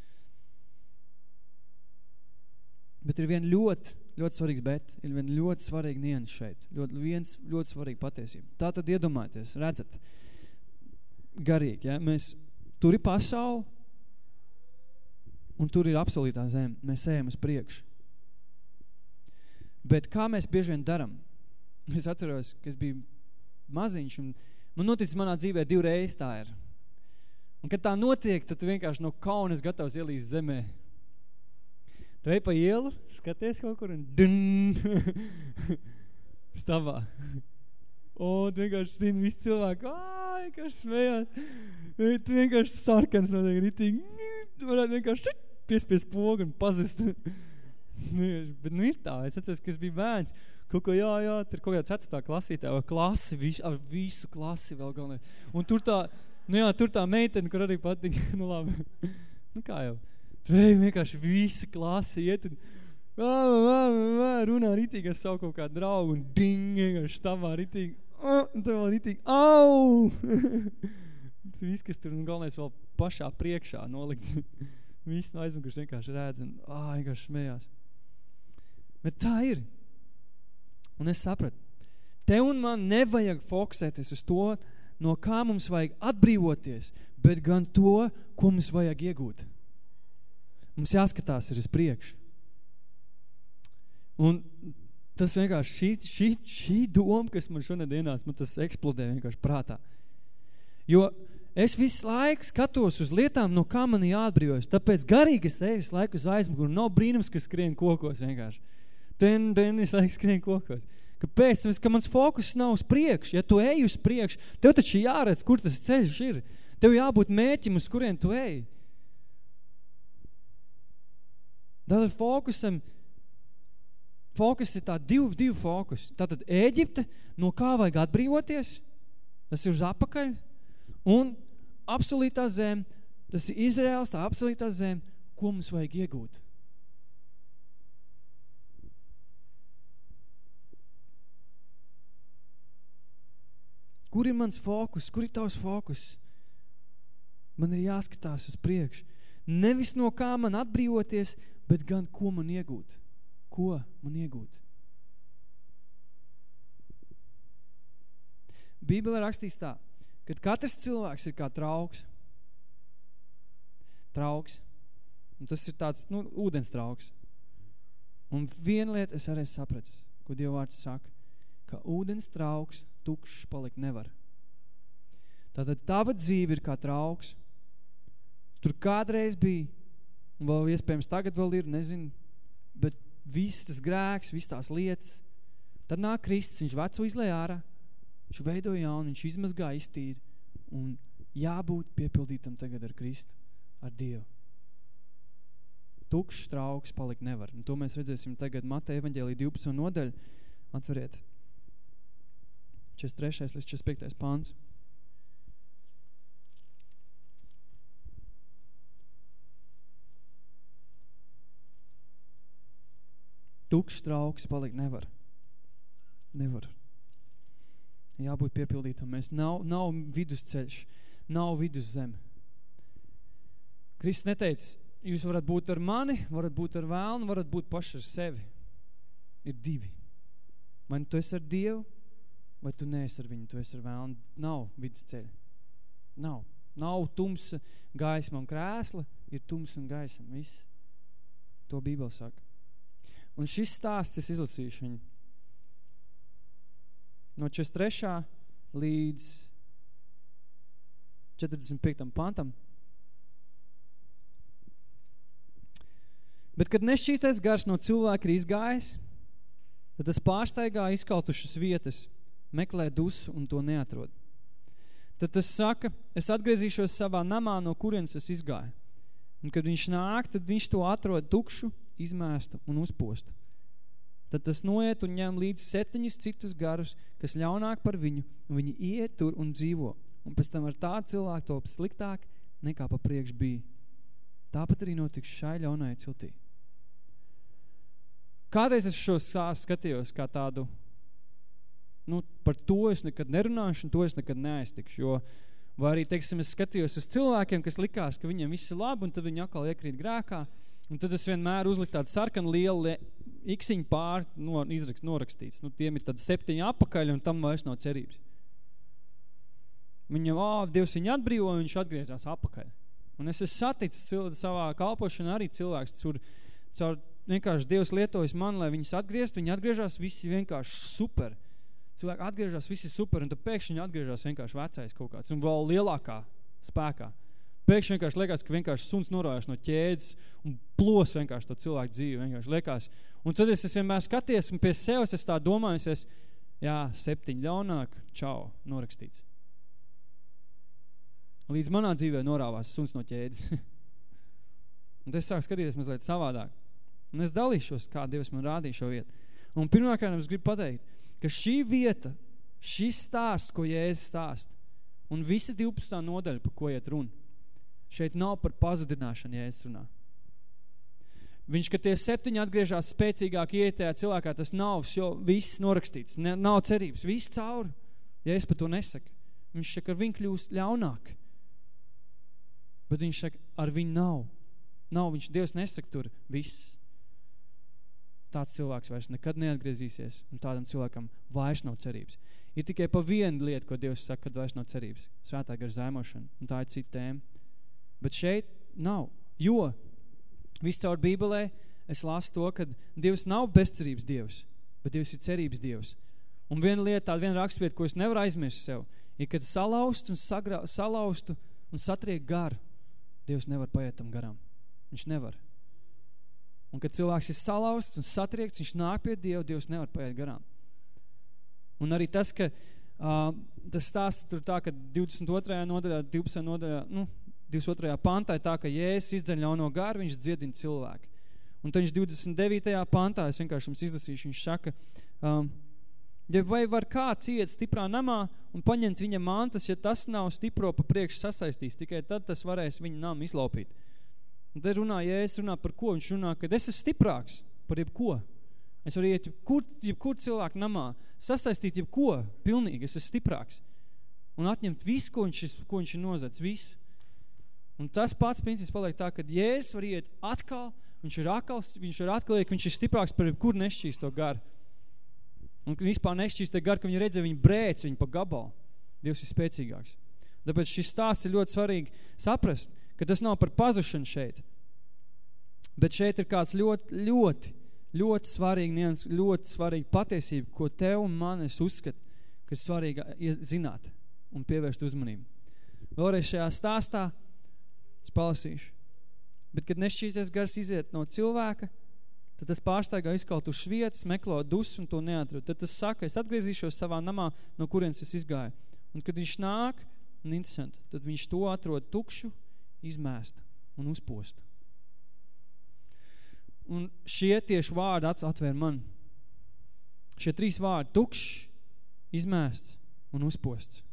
Bet ir vien ļoti, ļoti svarīgs bet, ir vien ļoti svarīgi nians šeit. Ļoti, viens ļoti svarīgi patiesība. Tā tad iedomājieties, redzat, garīgi, ja? Mēs, tur ir pasaule, un tur ir absolūtā zeme. Mēs ejam uz priekšu. Bet kā mēs bieži vien daram? Es atceros, ka es biju maziņš, un man noticis manā dzīvē divreiz tā ir. Un kad tā notiek, tad tu vienkārši no kaunas gatavs ielīst zemē. Tu ej pa ielu, skaties kaut kur, un dun, stabā. O, tu vienkārši zini, visi cilvēki, ā, vienkārši smējās. Tu vienkārši sarkans notiek ritīgi. Tu varētu vienkārši piespies pogu un pazust. Bet nu ir tā, es atceros, ka es biju bērns, kaut ko, jā, jā, tur kaut kādā ceturtā klasītā, vai klasi, vis, ar visu klasi vēl galvenai. Un tur tā, nu jā, tur tā meitene, kur arī patīk, nu labi, nu kā jau, tu ej vienkārši visu klasi iet un vā, vā, vā, runā ritīgi ar savu kaut kādu draugu un ding, vienkārši štabā ritīgi, oh, un tev vēl ritīgi, au! Viss, kas tur, un galvenais vēl pašā priekšā nolikts. Viss no aizmukuši vienkārši redz un, ā, vienkārši smējās. Bet tā ir. Un es sapratu, tev un man nevajag fokusēties uz to, no kā mums vajag atbrīvoties, bet gan to, ko mums vajag iegūt. Mums jāskatās ir uz priekšu. Un tas vienkārši, šī, šī, šī doma, kas man šonedienās, man tas eksplodē vienkārši prātā. Jo es visu laiku skatos uz lietām, no kā man jāatbrīvojas. Tāpēc garīgi es eju visu laiku uz aizmuguru. Nav brīnums, ka skrien kokos vienkārši. Ten, ten, visu laiku skrien kokos. Kāpēc? Tāpēc, ka mans fokus nav uz priekšu. Ja tu ej uz priekšu, tev taču jāredz, kur tas ceļš ir. Tev jābūt mērķim, uz kurien tu ej. Tātad fokusam, fokus ir tā divu, divu fokus. Tātad Ēģipte, no kā vajag atbrīvoties, tas ir uz apakaļ, un absolūtā zeme, tas ir Izraels, tā absolūtā zeme, ko mums vajag iegūt. Kur ir mans fokus? Kur ir tavs fokus? Man ir jāskatās uz priekšu. Nevis no kā man atbrīvoties, bet gan ko man iegūt. Ko man iegūt? Bībelē rakstīs tā, kad katrs cilvēks ir kā trauks. Trauks. Un tas ir tāds, nu, ūdens trauks. Un viena lieta es arī sapratu, ko Dieva vārds saka, ka ūdens trauks tukšs palikt nevar. Tātad tava dzīve ir kā trauks. Tur kādreiz bija, un vēl iespējams tagad vēl ir, nezinu, bet viss tas grēks, viss tās lietas. Tad nāk Kristus, viņš veco izlēja ārā, viņš veidoja jaunu, viņš izmazgā iztīri, un jābūt piepildītam tagad ar Kristu, ar Dievu. Tukšs trauks palikt nevar. Un to mēs redzēsim tagad Mateja evaņģēlija divpadsmitā nodaļa. Atveriet. četrdesmit trešais līdz četrdesmit piektais pāns. Tukšs trauks palikt nevar. Nevar. Jābūt piepildītam. Mēs nav, nav vidusceļš, nav viduszeme. Kristus neteica, jūs varat būt ar mani, varat būt ar vēlnu, varat būt paši ar sevi. Ir divi. Vai tu esi ar Dievu, vai tu neesi ar viņu, tu esi ar vēlnu. Nav vidusceļa. Nav. Nav tumsa, gaisma un krēsla, ir tumsa un gaisma. Viss. To Bībele saka. Un šis stāsts es izlasīšu viņu. No četrdesmit trešā līdz četrdesmit piektam pantam. Bet, kad nešķītais gars no cilvēka ir izgājis, Tad tas pārsteigā izkautušas vietas, meklē dusu un to neatrod. Tad tas saka, es atgriezīšos savā namā, no kurienes es izgāju. Un kad viņš nāk, tad viņš to atrod tukšu, izmēstu un uzpostu. Tad tas noiet un ņem līdz septiņus citus garus, kas ļaunāk par viņu, un viņi iet tur un dzīvo. Un pēc tam ar tādu cilvēku top sliktāk, nekā pa priekš bija. Tāpat arī notiks šai ļaunai ciltī. Kādreiz es šo stāstu skatījos kā tādu, nu, par to es nekad nerunāšu, un to es nekad neaiztikšu, jo, vai arī, teiksim, es skatījos uz cilvēkiem, kas likās, ka viņiem viss ir labi, un tad viņi atkal iekrīt grēkā, un tad es vienmēr uzliku tādu sarkanu lielu iksiņu pār, no, izrakst, norakstīts, nu, tiem ir tad septiņi apakaļ, un tam vairs nav cerības. Viņam, ā, Dievs viņu atbrīvo, un viņš atgriezās apakaļ. Un es esmu saticis cil- savā kalpošanā arī cilvēks, caur, caur vienkārši Dievs lietojas man, lai viņus atgriezt, viņi atgriežās, visi vienkārši super. Cilvēki atgriežās, visi super, un tad pēkšņi viņi atgriežās vienkārši vecais kaut kāds, un vēl lielākā spēkā. Pēkšņi vienkārši liekas, ka vienkārši suns norājās no ķēdes un plos vienkārši to cilvēku dzīvi, vienkārši liekas. Un tad es, es vienmēr skaties, un pie sevis es tā domāju, es, jā, septiņi ļaunāk, čau, norakstīts. Līdz manā dzīvē norāvās suns no ķēdes. Un tad es sāku skatīties mazliet savādāk. Un es dalīšos, kā Dievs man rādīja šo vietu. Un pirmkārt es gribu pateikt, ka šī vieta, šis stāsts, ko Jēzus stāst, un visa divpadsmitā nodaļa, par ko iet runa, šeit nav par pazudināšanu, Jēzus runā. Viņš, ka tie septiņi atgriežās spēcīgāk ietējā cilvēkā, tas nav jo viss norakstīts, ne, nav cerības, viss cauri. Jēzus par to nesaka. Viņš saka, ar viņu kļūst ļaunāk. Bet viņš saka, ar viņu nav. Nav, viņš Dievs nesaka tur viss. Tāds cilvēks vairs nekad neatgriezīsies, un tādam cilvēkam vairs nav cerības. Ir tikai pa vienu lietu, ko Dievs saka, kad vairs nav cerības. Svētā gara zaimošana, un tā ir cita tēma. Bet šeit nav, jo viss caur Bībelē es lasu to, ka Dievs nav bezcerības Dievs, bet Dievs ir cerības Dievs. Un viena lieta, tāda viena rakstvieta, ko es nevaru aizmirst sev, ir, kad salaustu un, sagrā, salaustu un satriek garu, Dievs nevar paiet tam garām. Viņš nevar. Un kad cilvēks ir salausts un satriekts, viņš nāk pie Dieva, Dievs nevar paiet garām. Un arī tas, ka uh, tas stāsts tur tā, ka divdesmit otrajā nodaļā, divpadsmitajā nodaļā, nu, divdesmit otrajā pantā ir tā, ka Jēzus izdzeļ ļauno garu, viņš dziedina cilvēku. Un tad viņš divdesmit devītajā pantā, es vienkārši jums izlasīšu, viņš saka, um, ja vai var kāds iet stiprā namā un paņemt viņa mantas, ja tas nav stipro pa priekš sasaistīs, tikai tad tas varēs viņa namu izlaupīt. Un tad runā, ja es runā par ko, viņš runā, ka es esmu stiprāks par jebko. Es varu iet jebkur, jebkur cilvēku namā, sasaistīt jebko, pilnīgi, es esmu stiprāks. Un atņemt visu, ko viņš, ko viņš ir nozadis, visu. Un tas pats princips paliek tā, ka Jēzus var iet atkal, viņš ir akals, viņš ir atklīk, viņš ir stiprāks par jebkur nešķīsto garu. Un vispār nešķīst te garu, ka viņi redzē, viņi brēc, viņi pa gabalu. Dievs ir spēcīgāks. Tāpēc šis stāsts ir ļoti svarīgi saprast, ka tas nav par pazušanu šeit. Bet šeit ir kāds ļoti, ļoti, ļoti svarīgi, nians, ļoti svarīgi patiesība, ko tev un man es uzskatu, ka ir svarīgi zināt un pievērst uzmanību. Vēlreiz šajā stāstā es palasīšu. Bet, kad nešķīsties gars iziet no cilvēka, tad tas pārsteigā izkautušas vietas, meklē dusu un to neatrod. Tad tas saka, es atgriezīšos savā namā, no kurienes es izgāju. Un kad viņš nāk, un interesanti, tad viņš to atrod tukšu, izmēst un uzpost. Un šie tieši vārdi atvēr man. Šie trīs vārdi, tukšs, izmēsts un uzposts.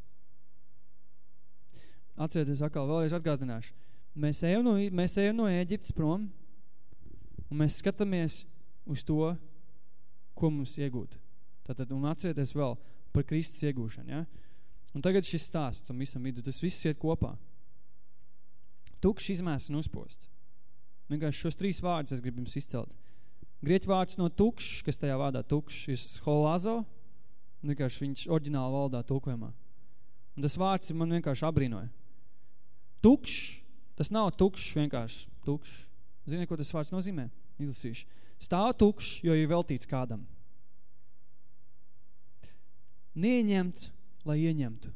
Atcerieties atkal, vēlreiz atgādināšu. Mēs ejam no, mēs ejam no Ēģiptes prom, un mēs skatāmies uz to, ko mums iegūt. Tātad, un atcerieties vēl par Kristus iegūšanu, ja? Un tagad šis stāsts tam visam vidu, tas viss iet kopā. Tukšs, izmēsts un uzposts. Vienkārši šos trīs vārdus es gribu jums izcelt. Grieķu vārds no tukšs, kas tajā vārdā tukšs, ir scholazo, vienkārši viņš oriģināli valdā tulkojumā. Un tas vārds man vienkārši abrīnoja. Tukšs, tas nav tukšs, vienkārši tukšs. Zini, ko tas vārds nozīmē? Izlasīšu. Stāv tukšs, jo ir veltīts kādam. Neieņemts, lai ieņemtu.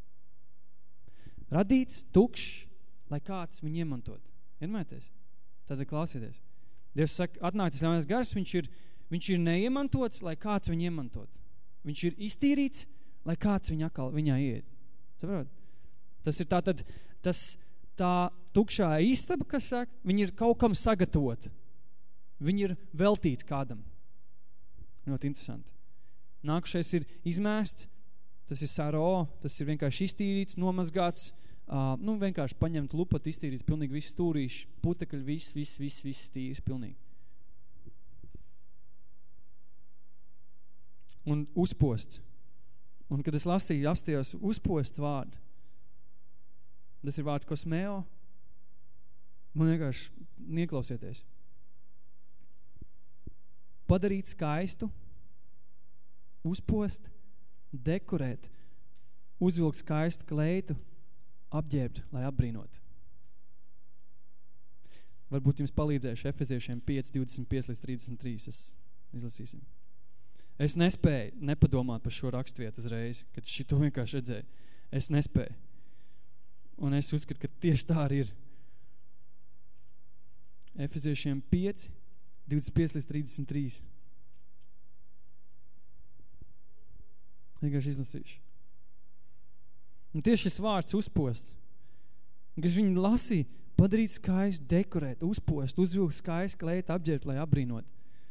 Radīts, tukšs, lai kāds viņu iemantot. Iedomājieties? Tātad klausieties. Dievs saka, atnāk tas ļaunais gars, viņš ir, Viņš ir neiemantots, lai kāds viņu iemantot. Viņš ir iztīrīts, lai kāds viņu atkal viņā iet. Saprot? Tas ir tātad, tas, tā tukšā istaba, kas saka, viņi ir kaut kam sagatavot. Viņi ir veltīti kādam. Ļoti interesanti. Nākušais ir izmēsts, tas ir saro, tas ir vienkārši iztīrīts, nomazgāts, uh, nu vienkārši paņemt lupat, iztīrīts, pilnīgi viss stūrīši, putekļi, viss, viss, viss, viss tīrs, pilnīgi. Un uzposts. Un kad es lasīju, apstījos uzpost vārdu, tas ir vārds kosmeo, man vienkārši nieklausieties. Padarīt skaistu, uzpost, dekorēt, uzvilkt skaistu kleitu, apģērbt, lai apbrīnot. Varbūt jums palīdzēšu Efeziešiem pieci, divdesmit pieci līdz trīsdesmit trīs. Es izlasīsim. Es nespēju nepadomāt par šo rakstvietu uzreiz, kad šito vienkārši redzēju. Es nespēju. Un es uzskatu, ka tieši tā arī ir. Efeziešiem pieci, divdesmit pieci līdz trīsdesmit trīs. Vienkārši izlasīšu. Un tieši šis vārds uzpost. Kad viņi lasīja, padarīt skaistu, dekorēt, uzpost, uzvilkt skaistu kleitu, apģērbt, lai apbrīnot.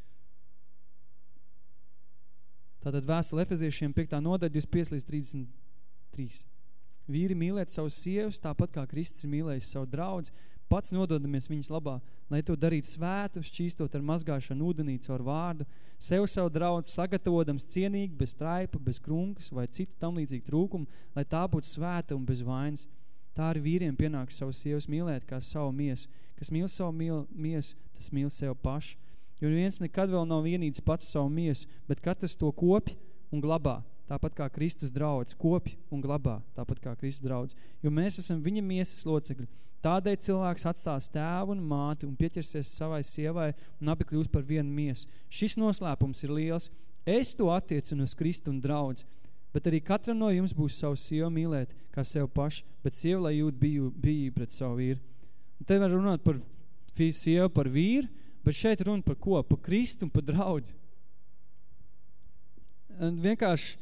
Tātad vēstule Efeziešiem piektā nodaļa divdesmit pieci līdz trīsdesmit trīs. Vīri mīlēt savus sievas, tāpat kā Kristus ir mīlējis savu draudzi, pats nododamies viņas labā, lai to darītu svētu, šķīstot ar mazgāšanu ūdenī caur vārdu, sev savu draudzi sagatavotams cienīgi, bez traipa, bez krunkas vai citu tam līdzīgu trūkumu, lai tā būtu svēta un bez vainas. Tā arī vīriem pienāk savu sievas mīlēt kā savu miesu. Kas mīl savu mīl, miesu, tas mīl sev pašu. Jo viens nekad vēl nav vienīts pats savu miesu, bet katrs to kopj un glabā. Tāpat kā Kristus draudz, kopj un glabā, tāpat kā Kristus draudz. Jo mēs esam viņa miesas locekļi. Tādēļ cilvēks atstās tēvu un māti un pieķersies savai sievai un abi kļūs par vienu miesu. Šis noslēpums ir liels. Es to attiecinu uz Kristu un draudz. Bet arī katram no jums būs savu sievu mīlēt, kā sev pašu, bet sieva, lai jūt biju, biju pret savu vīru. Un te var runāt par sievu, par vīru, bet šeit runa par ko? Par Kristu un par draudzi. Un vienkārši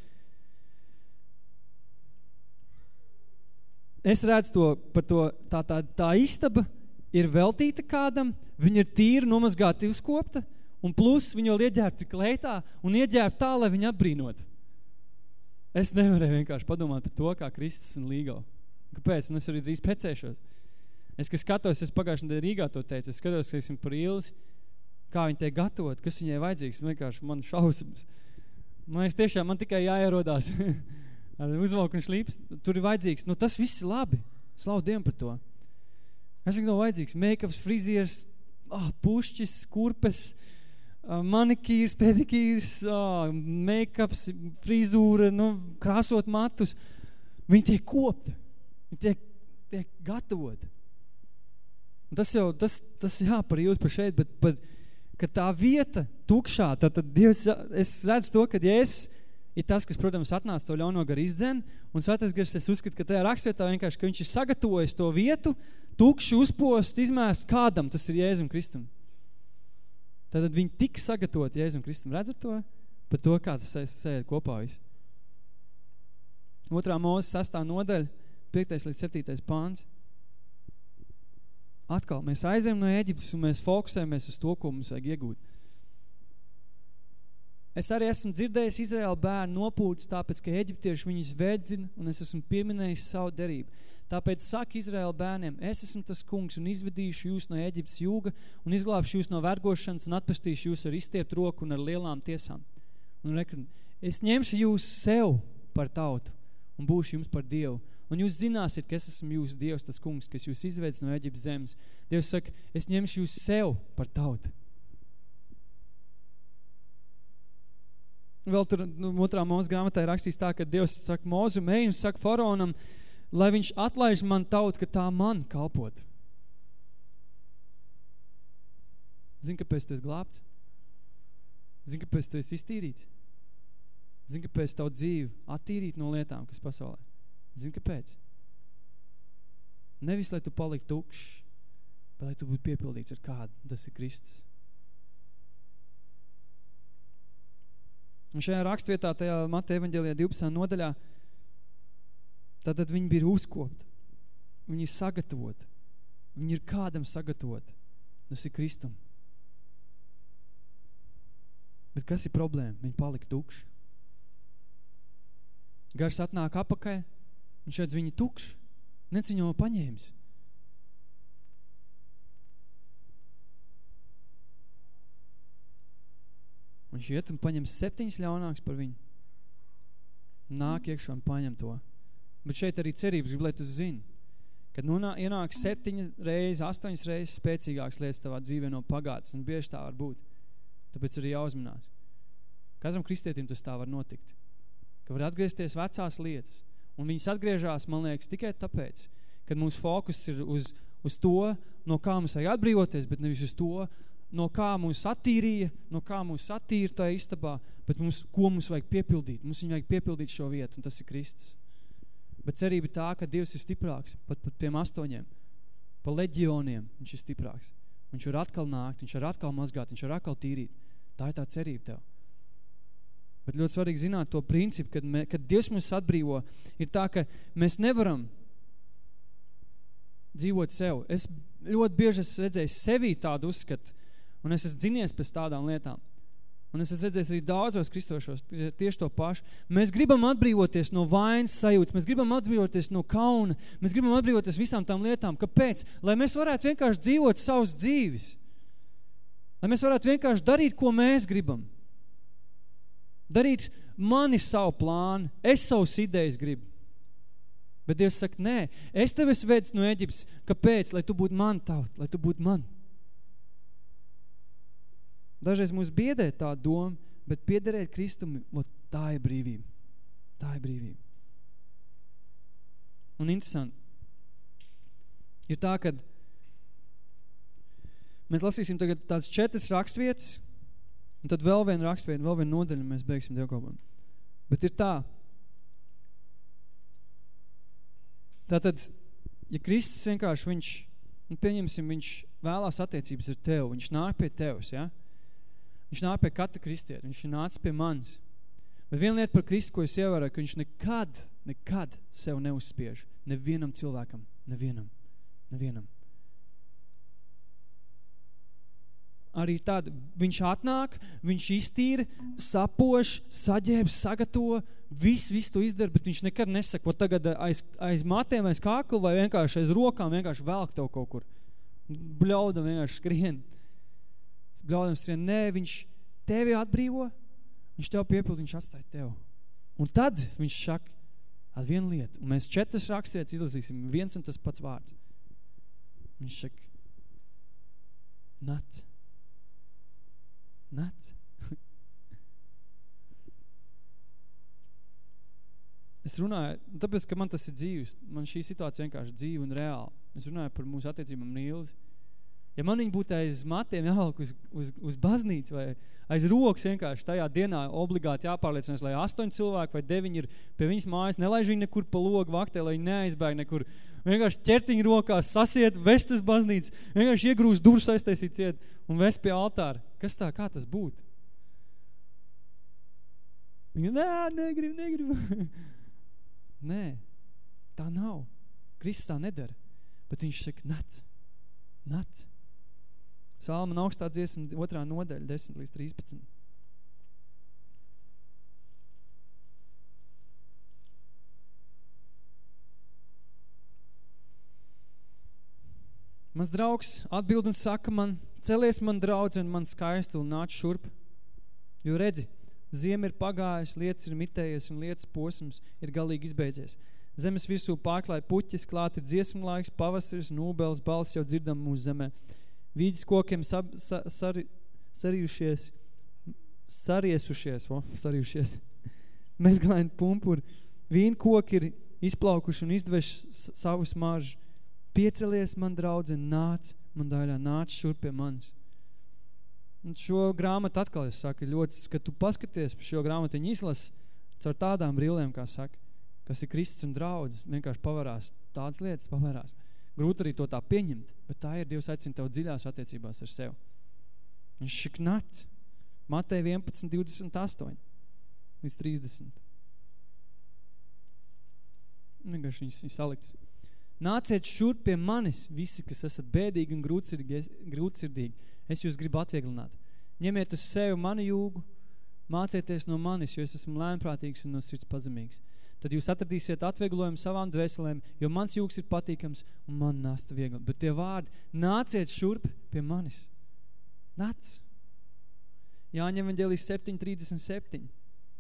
es redzu to, par to, tā, tā, tā istaba ir veltīta kādam, viņa ir tīra, nomazgāta, uzkopta, un plus viņa vēl ieģērbta kleitā un ieģērbta tā, lai viņa apbrīnot. Es nevarēju vienkārši padomāt par to, kā Kristus un Līgo. Kāpēc? Un es arī drīz precēšos. Es, kad skatos, es pagājušajā nedēļā Rīgā to teicu, es skatos, ka esmu par Ilzi, kā viņi tiek gatavot, kas viņai vajadzīgs, vienkārši man šausmas. Man es tiešām, man tikai jāierodās ar uzvalku un šlīps, tur ir vajadzīgs, nu tas viss ir labi, slavu Dievam par to. Es saku, nav vajadzīgs, make-ups, frizieris, oh, pušķis, kurpes, manikīrs, pedikīrs, oh, make-ups, frizūra, nu, krāsot matus. Viņi tiek kopti, viņi tiek, tiek gatavoti. Un tas jau, tas, tas jā, par jūs par šeit, bet, bet kad tā vieta tukšā, tad, tad Dievs, es redzu to, ka Jēzus ir tas, kas, protams, atnāca to ļauno garu izdzen, un Svētais Gars, es uzskatu, ka tajā rakstvietā vienkārši, ka viņš ir sagatavojis to vietu, tukšu uzpost, izmēst kādam, tas ir Jēzum Kristum. Tad viņi tik sagatavot Jēzum Kristum. Redzat to? Par to, kā tas sēd kopā visu. Otrā Mūzes sastā nodaļa, piektais līdz septītais pāns. Atkal, mēs aizējam no Eģiptes un mēs fokusējamies uz to, ko mums vajag iegūt. Es arī esmu dzirdējis Izraēla bērnu nopūtas, tāpēc, ka eģiptieši viņus verdzina un es esmu pieminējis savu derību. Tāpēc saka Izraēla bērniem, es esmu tas kungs un izvedīšu jūs no Eģiptes jūga un izglābšu jūs no vergošanas un atpestīšu jūs ar izstiept roku un ar lielām tiesām. Un reku, es ņemšu jūs sev par tautu un būšu jums par Dievu. Un jūs zināsiet, ka es esmu jūsu Dievs, tas kungs, kas jūs izvedis no Eģiptes zemes. Dievs saka, es ņemšu jūs sev par tautu. Vēl tur nu, otrā Mūzes grāmatā ir rakstīs tā, ka Dievs saka Mūzum, ej un saka faraonam, lai viņš atlaiž man tautu, ka tā man kalpot. Zini, kāpēc tu esi glābts? Zini, kāpēc tu esi iztīrīts? Zini, kāpēc tavu dzīvi attīrīt no lietām, kas pasaulē? Zini, kāpēc? Nevis, lai tu palikt tukšs, bet lai tu būtu piepildīts ar kādu. Tas ir Kristus. Un šajā rakstvietā, tajā Mateja evaņģēlijā divpadsmitajā nodaļā, tātad viņi bija uzkopti. Viņi ir sagatavoti. Viņi ir kādam sagatavoti. Tas ir Kristum. Bet kas ir problēma? Viņi palika tukši. Gars atnāk apakai, un šeit viņi tukši. Nec viņu paņēmis. Viņš iet un paņem septiņas ļaunāks par viņu. Nāk iekšā un paņem to. Bet šeit arī cerības grib, lai tu zini, kad nonā, ienāk septiņas reizes, astoņas reizes spēcīgāks lietas tavā dzīvē no pagātnes, un bieži tā var būt. Tāpēc arī jāuzmanās. Katram kristietim tas tā var notikt. Ka var atgriezties vecās lietas, un viņas atgriežās, man liekas, tikai tāpēc, kad mūsu fokus ir uz, uz to, no kā mums vajag atbrīvoties, bet nevis uz to, no kā mūs attīrīja, no kā mūs attīra tajā istabā, bet mums, ko mums vajag piepildīt. Mums viņu vajag piepildīt šo vietu, un tas ir Kristus. Bet cerība tā, ka Dievs ir stiprāks, pat, pat piem astoņiem, pa leģioniem viņš ir stiprāks. Viņš var atkal nākt, viņš var atkal mazgāt, viņš var atkal tīrīt. Tā ir tā cerība tev. Bet ļoti svarīgi zināt to principu, kad, mē, kad Dievs mūs atbrīvo, ir tā, ka mēs nevaram dzīvot sev. Es ļoti bieži esmu redzējis sevī tādu uzskatu, un es esmu dzinies pēc tādām lietām. Un es esmu redzējis arī daudzos kristošos tieši to pašu. Mēs gribam atbrīvoties no vainas sajūtas, mēs gribam atbrīvoties no kauna, mēs gribam atbrīvoties visām tām lietām. Kāpēc? Lai mēs varētu vienkārši dzīvot savus dzīves. Lai mēs varētu vienkārši darīt, ko mēs gribam. Darīt mani savu plānu, es savus idejas gribu. Bet Dievs saka, nē, es tevi esmu vedis no Eģiptes. Kāpēc? Lai tu būtu man tauta, lai tu būtu man. Dažreiz mūs biedē tā doma, bet piederēt Kristum, tā ir brīvība. Tā ir brīvība. Un interesanti ir tā, kad mēs lasīsim tagad tādas četras rakstvietas, un tad vēl viena rakstvieta, vēl viena nodaļa, mēs beigsim dievkalpojumu. Bet ir tā. Tātad, ja Kristus vienkārši viņš, un pieņemsim, viņš vēlās attiecības ar tev, viņš nāk pie tevs, ja? Viņš nāk pie katra kristieta, viņš ir nācis pie manis. Bet viena lieta par Kristu, ko es ievēroju, ka viņš nekad, nekad sev neuzspiež. Nevienam cilvēkam, nevienam, nevienam. Arī tad viņš atnāk, viņš iztīra, sapoš, saģēb, sagatavo, viss, viss to izdara, bet viņš nekad nesaka, ko tagad aiz, aiz matiem, aiz kāklu vai vienkārši aiz rokām, vienkārši velk tev kaut kur. Bļaudam vienkārši skrien. Bļaudam skrien. Nē, viņš tevi atbrīvo, viņš tev piepild, viņš atstāja tev. Un tad viņš saka, at vienu lietu, un mēs četras rakstvietas izlasīsim, viens un tas pats vārds. Viņš saka, nāc. Nāc. Es runāju, tāpēc, ka man tas ir dzīves, man šī situācija vienkārši dzīva un reāla. Es runāju par mūsu attiecībām ar Ilzi. Ja man viņi būtu aiz matiem jāvalk uz, uz, uz baznīcu vai aiz rokas vienkārši tajā dienā obligāti jāpārliecinās, lai astoņi cilvēki vai deviņi ir pie viņas mājas, nelaiž viņi nekur pa logu vaktē, lai viņi neaizbēg nekur. Vienkārši ķertiņu rokās, sasiet, vest uz baznīcu, vienkārši iegrūst durus aiztaisīt ciet un vest pie altāra. Kas tā, kā tas būtu? Viņa, nē, negribu, negribu. Nē, tā nav. Kristus tā nedara. Bet viņš saka, nāc, nāc. Salmana augstā dziesma, otrā nodaļa, desmit līdz trīspadsmit. Mans draugs atbild un saka man, celies man draudze un man skaisti un nāc šurp. Jo redzi, ziema ir pagājusi, lietas ir mitējies un lietas posms ir galīgi izbeidzies. Zemes virsū pārklāja puķis, klāt ir dziesmu laiks, pavasaris, nūbels, balss jau dzirdam mūsu zemē. Vīģis kokiem sab, sa, sari, sarījušies, sariesušies, vo, sarījušies, mezglaini pumpuri, vīnu koki ir izplaukuši un izdveši savu smaržu. Piecelies, man draudze, nāc, man daļā, nāc šurp pie manis. Un šo grāmatu atkal es saku, ļoti, kad tu paskaties par šo grāmatiņu izlas, caur tādām brillēm, kā saka, kas ir Kristus un draudzes, vienkārši pavarās, tādas lietas pavarās. Grūti arī to tā pieņemt, bet tā ir Dievs aicina tev dziļās attiecībās ar sev. Viņš šik nāc. Mateja vienpadsmit, divdesmit astoņi. līdz trīsdesmit. Vienkārši viņas ir saliktas. Nāciet šurp pie manis, visi, kas esat bēdīgi un grūtsirdīgi. Es jūs gribu atvieglināt. Ņemiet uz sevi manu jūgu, mācieties no manis, jo es esmu lēnprātīgs un no sirds pazemīgs. Tad jūs atradīsiet atvieglojumu savām dvēselēm, jo mans jūgs ir patīkams un man nasta viegli. Bet tie vārdi, nāciet šurp pie manis. Nāc. Jāņa evaņģēlijs septiņi trīsdesmit septiņi.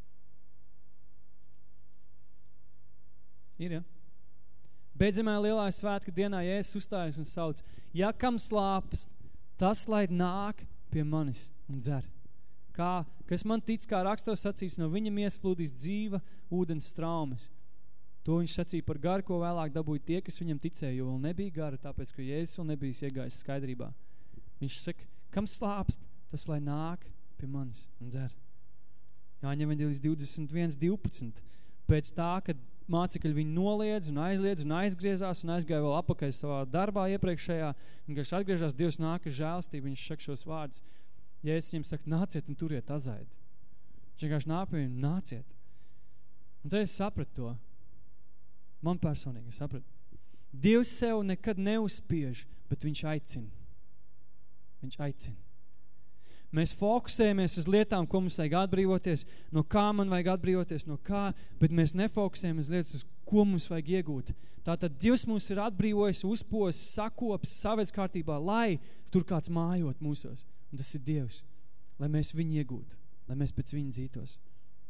Ir, ja? Beidzamā lielā svētka dienā Jēzus uzstājas un sauc, ja kam slāpst, tas lai nāk pie manis un dzer. Kā, kas man tic, kā rakstos sacīs, no viņam iesplūdīs dzīva ūdens straumes. To viņš sacīja par garu, ko vēlāk dabūja tie, kas viņam ticēja, jo vēl nebija gara, tāpēc, ka Jēzus vēl nebija iegājis skaidrībā. Viņš saka, kam slāpst, tas lai nāk pie manis un dzer. Jāņem evaņģēlijs divdesmit viens divpadsmit. Pēc tā, kad mācekļi viņu noliedz un aizliedz un aizgriezās un aizgāja vēl apakaļ savā darbā iepriekšējā, un kad viņš atgriežās, Dievs nāk ar žēlstību, viņš saka šos vārdus. Jēzus viņam saka, nāciet un turiet azaidi. Viņš vienkārši nāk pie viņu, nāciet. Un tad es sapratu to. Man personīgi es sapratu. Dievs sev nekad neuzspiež, bet viņš aicina. Viņš aicina. Mēs fokusējamies uz lietām, ko mums vajag atbrīvoties, no kā man vajag atbrīvoties, no kā, bet mēs nefokusējamies lietas, uz ko mums vajag iegūt. Tātad Dievs mūs ir atbrīvojis, uzpos, sakops, savēc kārtībā, lai tur kāds mājot mūsos. Un tas ir Dievs, lai mēs viņu iegūtu, lai mēs pēc viņa dzītos.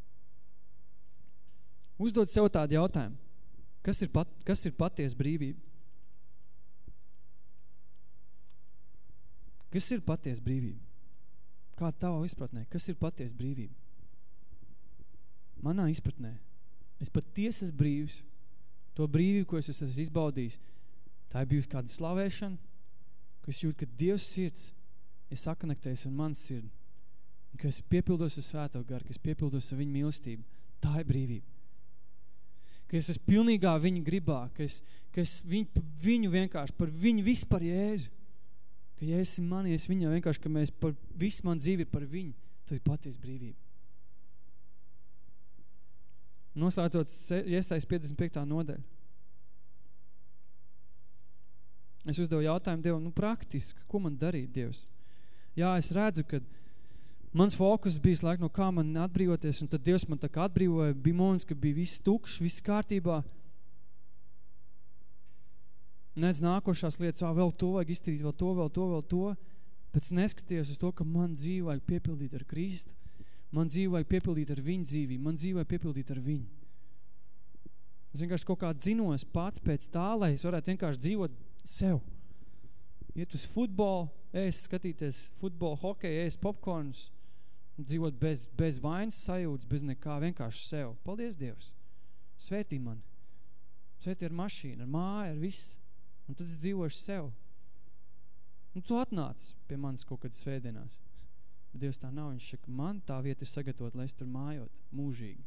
Uzdod sev tādu jautājumu. Kas ir, pat, kas ir paties brīvība? Kas ir paties brīvība? Kā tavā izpratnē? Kas ir paties brīvība? Manā izpratnē. Es patiesi esmu brīvs. To brīvību, ko es esmu izbaudījis, tā ir bijusi kāda slavēšana, ka es jūtu, ka Dievs sirds ir sakonektējis un mans sirds. Un ka es piepildos ar svēto garu, ka es piepildos ar viņu mīlestību. Tā ir brīvība. Ka es esmu pilnīgā viņa gribā, ka es, ka es viņu, viņu vienkārši par viņu visu par Jēzu. Ka Jēzus ir mani, es viņā vienkārši, ka mēs par visu man dzīvi ir par viņu, tas ir paties brīvība. Noslēdzot Jesajas piecdesmit piektā nodaļa. Es uzdevu jautājumu Dievam, nu praktiski, ko man darīt, Dievs? Jā, es redzu, ka mans fokus bija laik, no kā man atbrīvoties, un tad Dievs man tā kā atbrīvoja, bija moments, ka bija viss tukšs, viss kārtībā. Nedz nākošās lietas, ā, vēl to vajag iztīrīt, vēl to, vēl to, vēl to, bet neskaties uz to, ka man dzīvi vajag piepildīt ar Kristu, man dzīvi vajag piepildīt ar viņu dzīvību, man dzīvi vajag piepildīt ar viņu. Es vienkārši kaut kā dzinos pats pēc tā, lai es varētu vienkārši dzīvot sev. Iet uz futbolu, ēst, skatīties futbolu, hokeju, ēst popkornus, dzīvot bez, bez vainas sajūtas, bez nekā, vienkārši sev. Paldies, Dievs! Svētī mani! Svētī ar mašīnu, ar māju, ar visu. Un tad es dzīvošu sev. Un tu atnāc pie manis kaut kad svētdienās. Bet Dievs tā nav. Viņš saka, man tā vieta ir sagatavot, lai es tur mājot mūžīgi.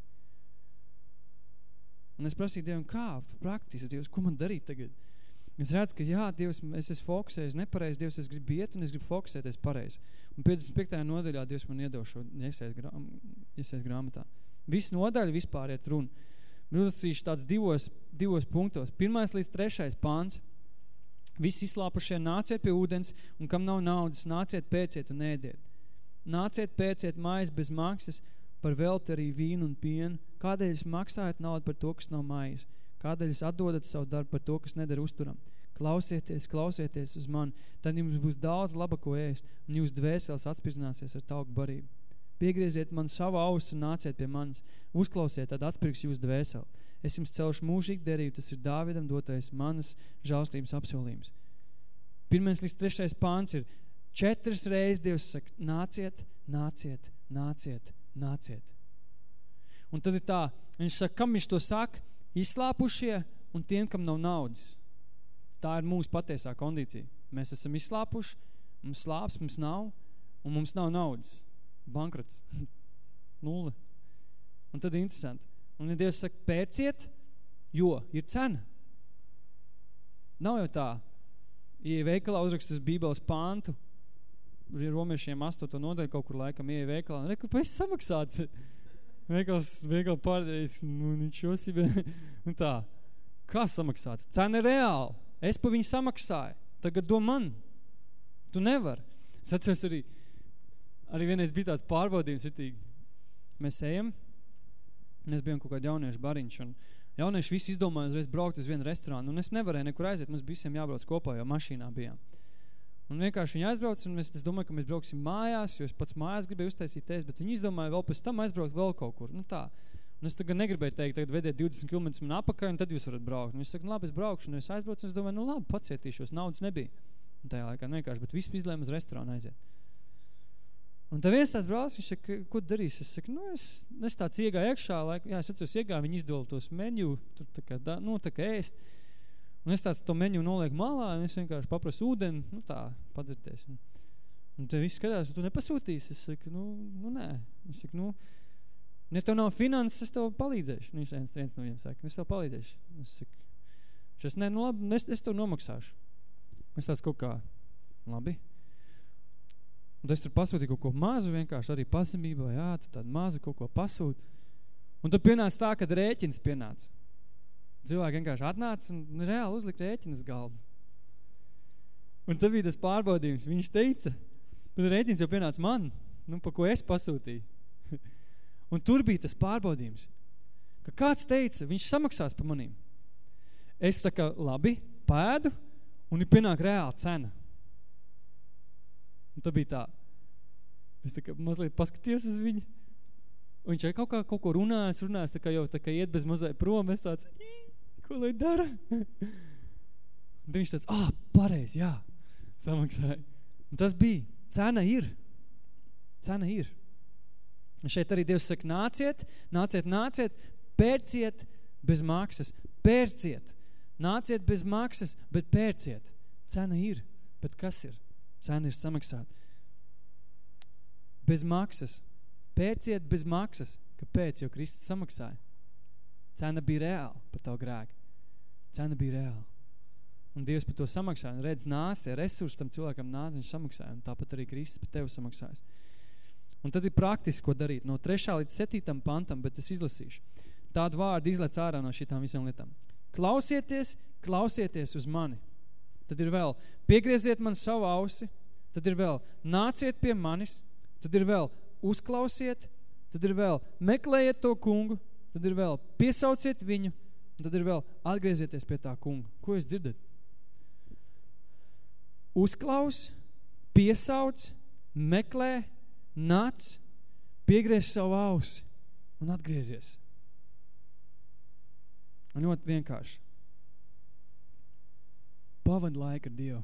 Un es prasīju Dievam, kā praktiski, Dievs, ko man darīt tagad? Es redzu, ka jā, Dievs, es esmu fokusējis nepareizi, Dievs, es gribu iet un es gribu fokusēties pareizi. Un piecdesmit piektajā nodaļā Dievs man iedod šo Jesajas grāmatā. Viss nodaļa vispār iet runa. Uzlasīšu tāds divos, divos punktos. Pirmais līdz trešais pāns. Visi izslāpušie nāciet pie ūdens, un kam nav naudas, nāciet, pēciet un ēdiet. Nāciet, pēciet mājas bez maksas, par velti arī vīnu un pienu. Kādēļ jūs maksājat naudu par to, kas nav mājas? Kādēļ jūs atdodat savu darbu par to, kas nedara uzturam? Klausieties, klausieties uz mani, tad jums būs daudz laba, ko ēst, un jūs dvēseles atspirzināsies ar tauku barību. Piegrieziet man savu ausu un nāciet pie manis. Uzklausiet, tad atspirgs jūs dvēseli. Es jums celšu mūžīgi derību, tas ir Dāvidam dotais manas žālstības apsolījums. Pirmais līdz trešais pāns ir četras reizes Dievs saka, nāciet, nāciet, nāciet, nāciet. Un tad ir tā, viņš saka, kam viņš to saka? Izslāpušie un tiem, kam nav naudas. Tā ir mūsu patiesā kondīcija. Mēs esam izslāpuši, mums slāps, mums nav, un mums nav naudas. Bankrots. Nulle. Un tad ir interesanti. Un ja Dievs saka, pērciet, jo ir cena. Nav jau tā. Ja veikalā uzrakstas Bībeles pāntu, romiešiem astoto nodaļu kaut kur laikam ieja veikalā, reku, pēc samaksāts. veikals, veikal pārdējis, nu, viņš šosibē, un tā. Kā samaksāts? Cena ir reāla. Es pa viņu samaksāju. Tagad do man. Tu nevar. Es atceros arī, arī vienreiz bija tāds pārbaudījums, ritīgi. Mēs ejam, mēs bijām kaut kādi jauniešu bariņš, un jaunieši visi izdomāja uzreiz braukt uz vienu restorānu, un es nevarēju nekur aiziet, mums visiem jābrauc kopā, jo mašīnā bijām. Un vienkārši viņi aizbrauc, un es, es domāju, ka mēs brauksim mājās, jo es pats mājās gribēju uztaisīt tēs, bet viņi izdomāja vēl pēc tam aizbraukt vēl kaut kur. Nu tā. Un es tagad negribēju teikt, tagad vediet divdesmit kilometrus man apakaļ, un tad jūs varat braukt. Un es saku, nu labi, es braukšu, un es aizbraucu, un es domāju, nu labi, pacietīšos, naudas nebija. Un tajā laikā vienkārši, bet visi izlēma uz restorānu aiziet. Un tad viens tāds brauc, viņš saka, ko darīs? Es saku, nu es, es tāds iegāju iekšā, laik, jā, es atceros iegāju, viņi izdala tos menu, tur tā kā, da, nu tā kā ēst. Un es tāds to menu nolieku malā, un es vienkārši paprasu ūdeni, nu tā, padzirties. Un, un te viss skatās, tu nepasūtīsi? Es saku, nu, nu nē. Es saku, nu, ja tev nav finanses, es tev palīdzēšu. Viņš viens, viens no viņiem saka, es tev palīdzēšu. Es saku, es ne, nu labi, es, es tev nomaksāšu. Es tāds kaut kā, labi. Un tad es tur pasūtīju kaut ko mazu vienkārši, arī pazemībā, jā, tad tādu mazu kaut ko pasūt. Un tad pienāca tā, kad rēķins pienāca. Cilvēki vienkārši atnāca un reāli uzlika rēķinu uz galdu. Un tad bija tas pārbaudījums. Viņš teica, bet rēķins jau pienāca man, nu, pa ko es pasūtīju. Un tur bija tas pārbaudījums, ka kāds teica, viņš samaksās pa manīm. Es tā kā labi, pēdu, un ir pienāk reāla cena. Un tad bija tā, es tā kā mazliet paskatījos uz viņu, un viņš kaut kā kaut ko runājas, runājas, tā kā jau tā kā iet bez mazai prom, es tāds, ko lai dara? Un tad viņš tāds, ah, pareiz, jā, samaksāja. Un tas bija, cena ir, cena ir. Un šeit arī Dievs saka, nāciet, nāciet, nāciet, pērciet bez maksas, pērciet, nāciet bez maksas, bet pērciet. Cena ir, bet kas ir? Cena ir samaksāt. Bez maksas, pērciet bez maksas. Kāpēc? Jo Kristus samaksāja. Cena bija reāla par tavu grēku. Cena bija reāla. Un Dievs par to samaksāja. Un redz, nāc, tie resursi tam cilvēkam nāc, viņš samaksāja. Un tāpat arī Kristus par tevi samaksājas. Un tad ir praktiski, ko darīt. No trešā līdz septītam pantam, bet es izlasīšu. Tādu vārdu izlec ārā no šitām visām lietām. Klausieties, klausieties uz mani. Tad ir vēl, piegrieziet man savu ausi. Tad ir vēl, nāciet pie manis. Tad ir vēl, uzklausiet. Tad ir vēl, meklējiet to kungu. Tad ir vēl, piesauciet viņu. Un tad ir vēl, atgriezieties pie tā kunga. Ko jūs dzirdat? Uzklaus, piesauc, meklē, nāc, piegriez savu ausi un atgriezies. Un ļoti vienkārši. Pavad laiku ar Dievu.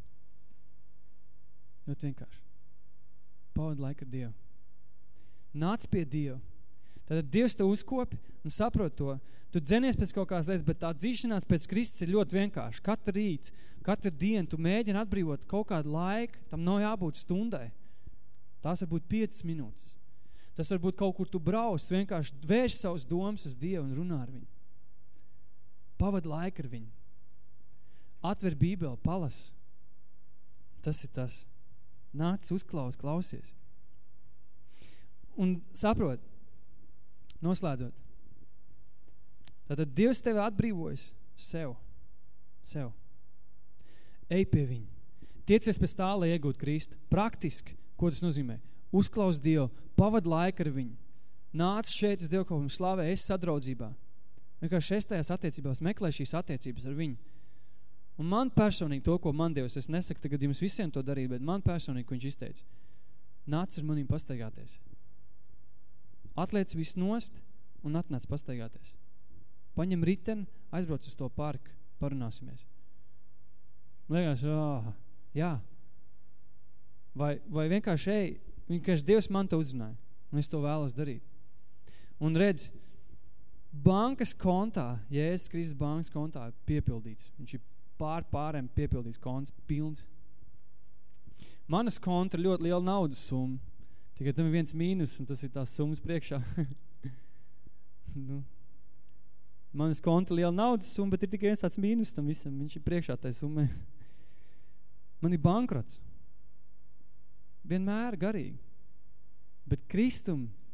Ļoti vienkārši. Pavad laiku ar Dievu. Nāc pie Dievu. Tātad Dievs te uzkopi un saprot to. Tu dzenies pēc kaut kādas lietas, bet tā dzīšanās pēc Kristus ir ļoti vienkārši. Katru rīt, katru dienu tu mēģini atbrīvot kaut kādu laiku, tam nav jābūt stundai. Tās var būt piecas minūtes. Tas var būt kaut kur tu brauc, vienkārši vērš savus domas uz Dievu un runā ar viņu. Pavad laiku ar viņu. Atver Bībeli, palas. Tas ir tas. Nāc, uzklaus, klausies. Un saprot, noslēdzot. Tātad Dievs tevi atbrīvojas sev. Sev. Ej pie viņa. Tiecies pēc tā, lai iegūtu Kristu. Praktiski. Ko tas nozīmē? Uzklaus Dievu, pavad laiku ar viņu. Nāc šeit uz Dievkalpojumu, slavē, es sadraudzībā. Vienkārši es tajās attiecībās meklēju šīs attiecības ar viņu. Un man personīgi to, ko man Dievs, es nesaku tagad jums visiem to darīt, bet man personīgi, ko viņš izteica. Nāc ar manīm pastaigāties. Atliec visu nost un atnāc pastaigāties. Paņem riteni, aizbrauc uz to parku, parunāsimies. Liekas, jā, jā. Vai, vai vienkārši ej, vienkārši Dievs man to uzrunāja, un es to vēlos darīt. Un redz, bankas kontā, Jēzus Kristus bankas kontā piepildīts. Viņš ir pār pārēm piepildīts konts, pilns. Manas konta ir ļoti liela naudas summa. Tikai tam ir viens mīnus, un tas ir tās summas priekšā. nu. Manas konta ir liela naudas summa, bet ir tikai viens tāds mīnus tam visam. Viņš ir priekšā tai summai. Man ir bankrots. Vienmēr garīgi. Bet Kristum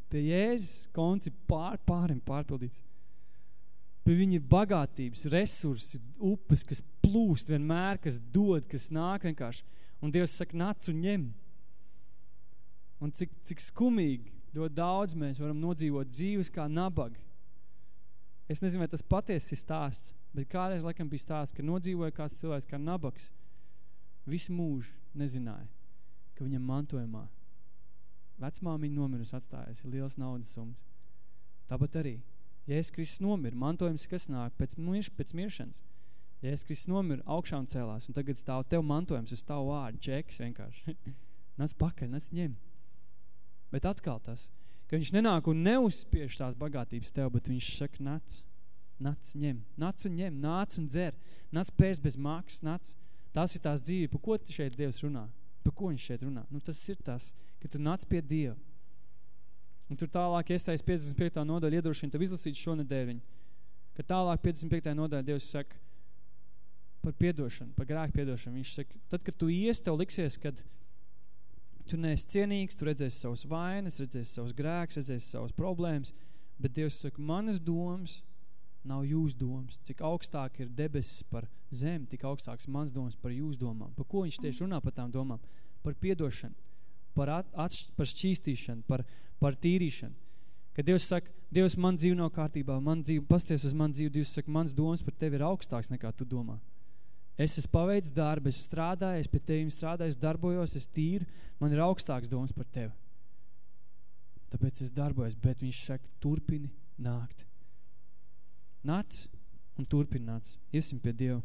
Pie Jēzus konts ir pār, pārim pārpildīts. Pie viņa ir bagātības, resursi, upes, kas plūst vienmēr, kas dod, kas nāk vienkārši. Un Dievs saka, nāc un ņem. Un cik, cik skumīgi, ļoti daudz mēs varam nodzīvot dzīves kā nabagi. Es nezinu, vai tas patiesi ir stāsts, bet kādreiz laikam bija stāsts, ka nodzīvoja kāds cilvēks kā nabags. Visu mūžu nezināja, ka viņam mantojumā vecmāmiņa nomirus atstājās, ir liels naudas summas. Tāpat arī, Jēzus Kristus nomir, mantojums, kas nāk pēc, mirš, pēc miršanas. Jēzus Kristus nomir, augšām cēlās, un tagad stāv tev mantojums, uz tavu vārdu, čeks vienkārši. Nāc pakaļ, nāc ņem. Bet atkal tas, ka viņš nenāk un neuzspiež tās bagātības tev, bet viņš saka, nāc, nāc, ņem, nāc un ņem, nāc un dzer, nāc pērst bez maksas, nāc. Tas ir tās dzīve, pa ko šeit Dievs runā? Pa ko viņš šeit runā? Nu, tas ir tas, ka tu nāc pie Dieva. Un tur tālāk Iesajas piecdesmit piektā nodaļa iedrošina tev izlasīt šonedēļ viņu. Ka tālāk piecdesmit piektā nodaļa Dievs saka par piedošanu, par grēku piedošanu. Viņš saka, tad, kad tu ies, tev liksies, kad tu neesi cienīgs, tu redzēsi savus vainas, redzēsi savus grēkus, redzēsi savus problēmas, bet Dievs saka, manas domas nav jūs domas. Cik augstāk ir debesis par zemi, tik augstāks mans domas par jūs domām. Par ko viņš tieši runā par tām domām? Par piedošanu, par, at, at, par šķīstīšanu, par, par tīrīšanu. Kad Dievs saka, Dievs, man dzīve nav kārtībā, man dzīve, pasties uz man dzīve, Dievs saka, mans domas par tevi ir augstāks nekā tu domā. Es esmu paveicis darbu, es strādāju, es pie tevim strādāju, es darbojos, es tīru, man ir augstāks domas par tevi. Tāpēc es darbojos, bet viņš saka, turpini nākt. Nāc un turpini nāc. Iesim pie Dieva.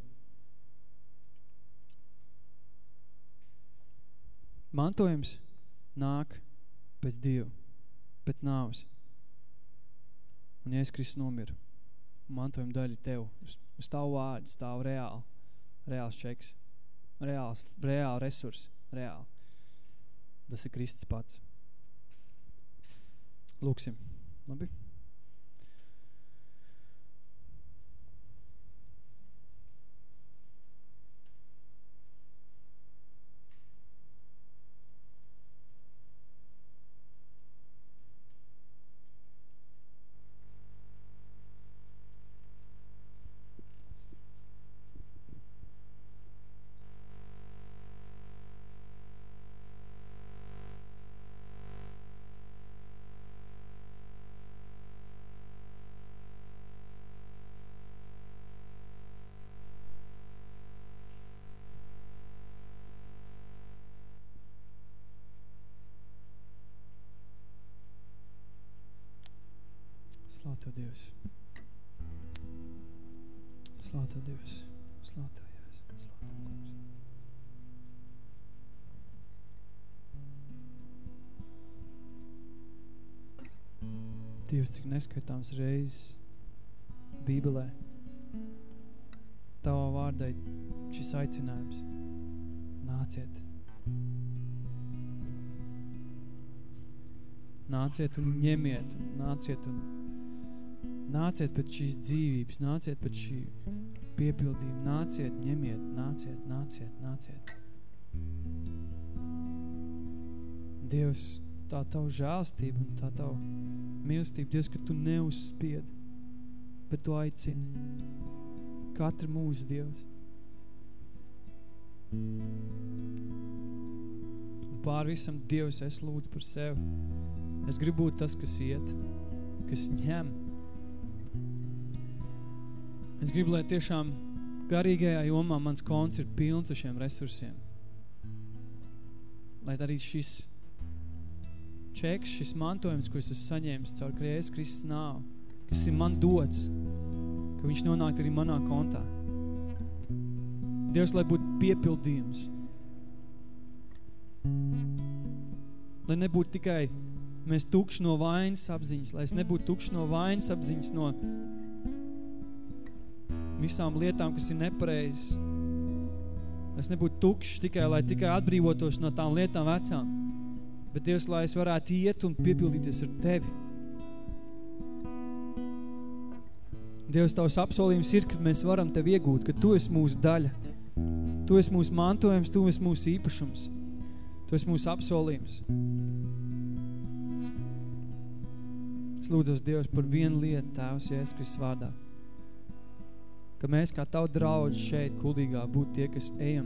Mantojums nāk pēc Dieva, pēc nāves. Un Jēzus Kristus nomira. Mantojuma daļa tev. Uz, uz tavu vārdu stāv reāli. Reāls čeks. Reāls, reāli resursi. Reāli. Tas ir Kristus pats. Lūksim. Labi? Slāv Tev, Dievs. Slāv Tev, Dievs. Slāv Tev, Jēzus. Slāv Tev, Kungs. Dievs, cik neskaitāms reizes Bībelē Tavā vārdai šis aicinājums. Nāciet. Nāciet un ņemiet. Nāciet un Nāciet pēc šīs dzīvības, nāciet pēc šī piepildījuma, nāciet, ņemiet, nāciet, nāciet, nāciet. Dievs, tā tavu žēlstība un tā tavu mīlestība, Dievs, ka tu neuzspied, bet tu aicini katru mūsu, Dievs. Un pār visam, Dievs, es lūdzu par sevi. Es gribu būt tas, kas iet, kas ņem. Es gribu, lai tiešām garīgajā jomā mans konts ir pilns ar šiem resursiem. Lai arī šis čeks, šis mantojums, ko es esmu saņēmis caur Jēzus Kristus nāvu, kas ir man dots, ka viņš nonākt arī manā kontā. Dievs, lai būtu piepildījums. Lai nebūtu tikai mēs tukši no vainas apziņas, lai es nebūtu tukši no vainas apziņas, no visām lietām, kas ir nepareizas. Es nebūtu tukšs tikai, lai tikai atbrīvotos no tām lietām vecām. Bet Dievs, lai es varētu iet un piepildīties ar Tevi. Dievs, Tavs apsolījums ir, ka mēs varam Tevi iegūt, ka Tu esi mūsu daļa. Tu esi mūsu mantojums, Tu esi mūsu īpašums. Tu esi mūsu apsolījums. Es lūdzos, Dievs, par vienu lietu, Tēvs, Jēzus Kristus vārdā. Ka mēs kā Tavu draudži šeit, Kuldīgā, būtu tie, kas ejam.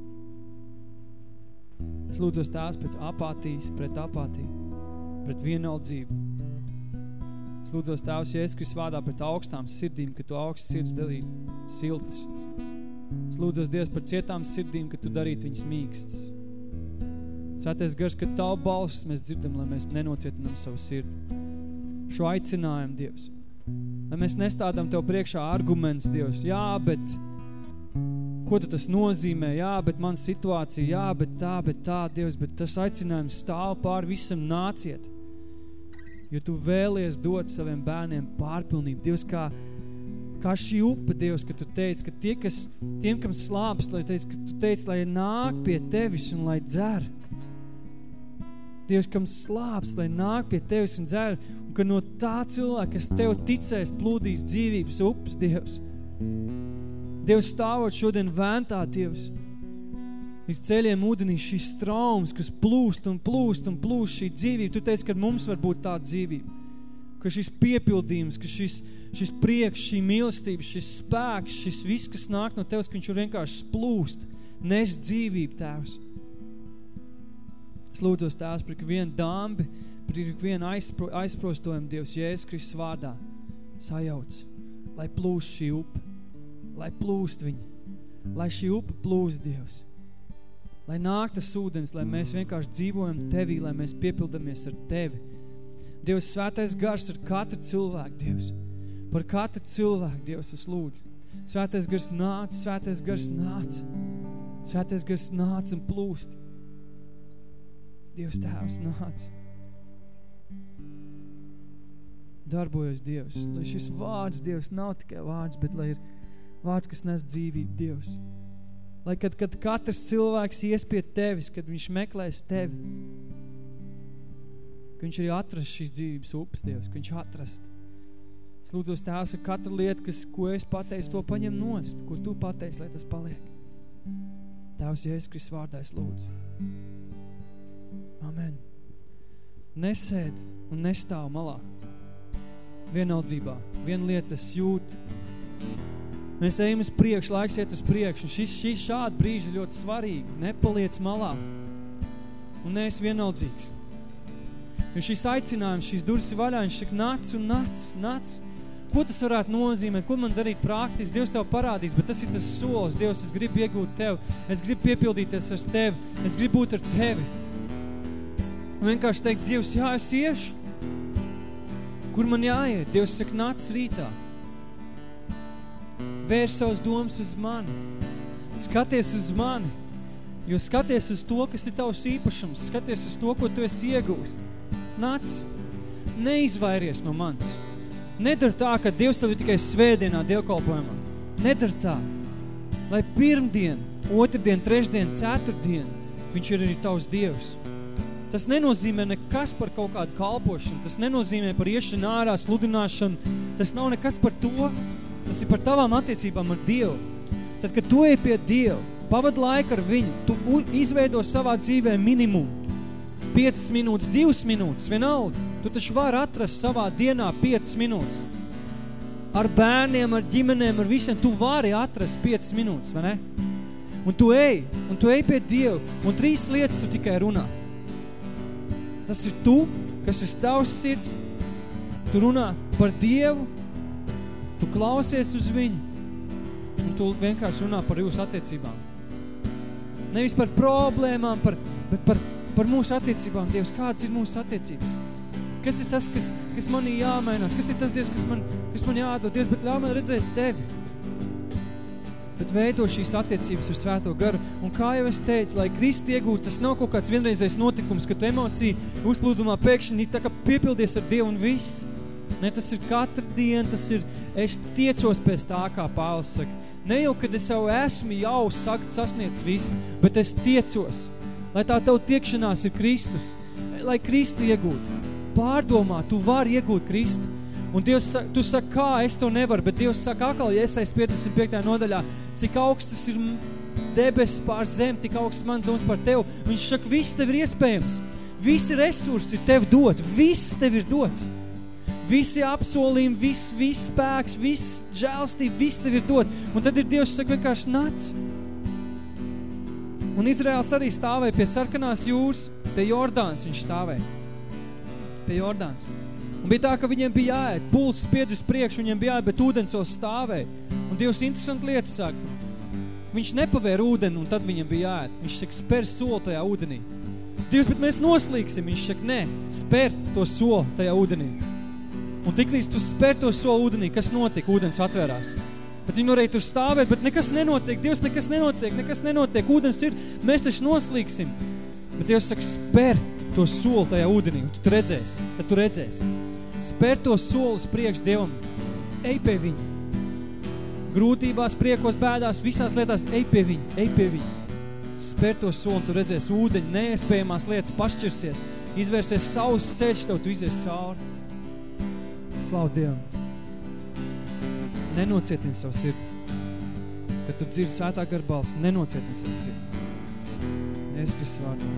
Es lūdzos, Tēvs, pēc apātijas, pret apātiju, pret vienaldzību. Es lūdzos, Tēvs, Jēzus Kristus vārdā pret augstām sirdīm, ka Tu augsts sirds darītu siltas. Es lūdzos, Dievs, par cietām sirdīm, ka Tu darītu viņas mīkstas. Svētais gars, ka Tavu balsis mēs dzirdam, lai mēs nenocietinam savu sirdi. Šo aicinājumu, Dievs. Lai mēs nestādām Tev priekšā arguments, Dievs. Jā, bet ko tu tas nozīmē? Jā, bet man situācija, jā, bet tā, bet tā, Dievs, bet tas aicinājums stāv pār visam nāciet. Jo Tu vēlies dot saviem bērniem pārpilnību. Dievs, kā, kā šī upe, Dievs, ka Tu teici, ka tie, kas, tiem, kam slāpst, lai teici, ka Tu teici, lai nāk pie Tevis un lai dzer. Dievs, kam slāpst, lai nāk pie Tevis un dzer, un ka no tā cilvēka, kas Tev ticēs, plūdīs dzīvības upes, Dievs. Dievs, stāvot šodien vēntā, Dievs, iz ceļiem ūdenī šīs straums, kas plūst un plūst un plūst šī dzīvība. Tu teici, ka mums var būt tāda dzīvība, ka šis piepildījums, ka šis, šis prieks, šī mīlestība, šis spēks, šis viss, kas nāk no Tevs, ka viņš var vienkārši splūst, nes dzīvību, Tēvs. Es lūdzos, Tēvs, par vienu dambi, par vienu aizpro, aizprostojumu, Dievs, Jēzus Kristus vārdā sajauc, lai plūst šī upe, lai plūst viņa, lai šī upe plūst, Dievs, lai nāk tas ūdens, lai mēs vienkārši dzīvojam Tevī, lai mēs piepildamies ar Tevi. Dievs, svētais gars ar katru cilvēku, Dievs, par katru cilvēku, Dievs, es lūdzu. Svētais gars nāc, svētais gars nāc, svētais gars nāc un plūst. Dievs, Tēvs, nāc. Darbojas, Dievs, lai šis vārds, Dievs, nav tikai vārds, bet lai ir vārds, kas nes dzīvību, Dievs. Lai kad, kad katrs cilvēks ies pie Tevis, kad viņš meklēs Tevi, ka viņš arī atrast šīs dzīvības upes, Dievs, ka viņš atrast. Es lūdzos, Tēvs, ka katra lieta, kas, ko es pateicu, to paņem nost, ko Tu pateici, lai tas paliek. Tēvs, Jēzus Kristus vārdā es lūdzu. Amen. Nesēd un nestāv malā. Vienaldzībā. Viena lieta es jūtu. Mēs ejam uz priekšu, laiks iet uz priekšu. Un šis, šis šādi brīži ir ļoti svarīgi. Nepaliec malā. Un neesi vienaldzīgs. Jo šis aicinājums, šis durvis ir vaļā, viņš saka, nāc un nāc, nāc. Ko tas varētu nozīmēt? Ko man darīt praktiski? Dievs tev parādīs, bet tas ir tas solis. Dievs, es gribu iegūt Tev. Es gribu piepildīties ar Tevi. Es gribu būt ar Tevi. Un vienkārši teikt, Dievs, jā, es iešu. Kur man jāiet? Dievs saka, nāc rītā. Vērs savas domas uz mani. Skaties uz mani. Jo skaties uz to, kas ir tavs īpašums. Skaties uz to, ko tu esi iegūst. Nāc. Neizvairies no manis. Nedar tā, ka Dievs tev ir tikai svētdienā dievkalpojumā. Nedar tā. Lai pirmdien, otrdien, trešdien, ceturtdien viņš ir arī tavs Dievs. Tas nenozīmē nekas par kaut kādu kalpošanu. Tas nenozīmē par iešanu ārā, sludināšanu. Tas nav nekas par to. Tas ir par tavām attiecībām ar Dievu. Tad, kad tu ej pie Dievu, pavad laiku ar viņu, tu izveido savā dzīvē minimumu. piecas minūtes, divas minūtes, vienalga. Tu taču vari atrast savā dienā piecas minūtes. Ar bērniem, ar ģimenēm, ar visiem, tu vari atrast piecas minūtes, vai ne? Un tu ej, un tu ej pie Dievu, un trīs lietas tu tikai runā. Tas ir tu, kas ir tavs sirds. Tu runā par Dievu, tu klausies uz viņu, un tu vienkārši runā par jūsu attiecībām. Nevis par problēmām, par, bet par, par mūsu attiecībām. Dievs, kādas ir mūsu attiecības? Kas ir tas, kas, kas manī jāmainās? Kas ir tas, Dievs, kas man, kas man jādod? Dievs, bet ļauj man redzēt Tevi. Bet veido šīs attiecības ar Svēto garu. Un kā jau es teicu, lai Kristu iegūt, tas nav kaut kāds vienreizējs notikums, ka tu emocija uzplūdumā pēkšņi tā kā piepildies ar Dievu un viss. Ne, tas ir katru dienu, tas ir, es tiecos pēc tā, kā Pāvils saka. Ne jau, kad es jau esmu jau sakt, sasniedz visu, bet es tiecos, lai tā tev tiekšanās ir Kristus, lai Kristu iegūtu. Pārdomā, tu vari iegūt Kristu. Un Dievs, tu saka, kā es to nevaru, bet Dievs saka, akal, ja es aiz piecdesmit piektajā nodaļā, cik augstas ir debesis pār zem, tik augsts man doms par Tev. Viņš saka, viss tev ir iespējams. Visi resursi ir Tev dot, viss tev ir dots. Visi apsolījumi, viss, viss spēks, viss žēlstība, viss tev ir dot. Un tad ir Dievs, saka, vienkārši nāc. Un Izraēls arī stāvēja pie sarkanās jūras, pie Jordāns viņš stāvēja. Pie Jordāns. Un bija tā, ka viņiem bija jāiet, pulss spied uz priekšu, viņiem bija jāiet, bet ūdens vēl stāvēja. Un Dievs interesanti lietas saka. Viņš nepavēra ūdeni, un tad viņiem bija jāiet. Viņš saka, spēr soli tajā ūdenī. Dievs, bet mēs noslīksim. Viņš saka, nē, spēr to soli tajā ūdenī. Un tiklīdz tu spēr to soli ūdenī, kas notika? Ūdens atvērās. Bet viņi varēja tur stāvēt, bet nekas nenotiek. Dievs, nekas nenotiek, nekas nenotiek. Ūdens ir, mēs taču noslīksim. Bet Dievs saka, spēr to soli tajā ūdenī, un tu, tu redzēsi, tad tu redzēsi. Spēr to soli uz priekš Dievam. Ej pie viņa. Grūtībās, priekos, bēdās, visās lietās, ej pie viņa, ej pie viņa. Spēr to soli, un tu redzēsi ūdeņi, neiespējamās lietas pašķirsies, izvērsies savs ceļš tev, tu izies cauri. Slavu Dievam. Nenocietini savu sirdi. Kad tu dzirdi svētā gara balsi, nenocietini savu sirdi. Jēzus Kristus vārdā.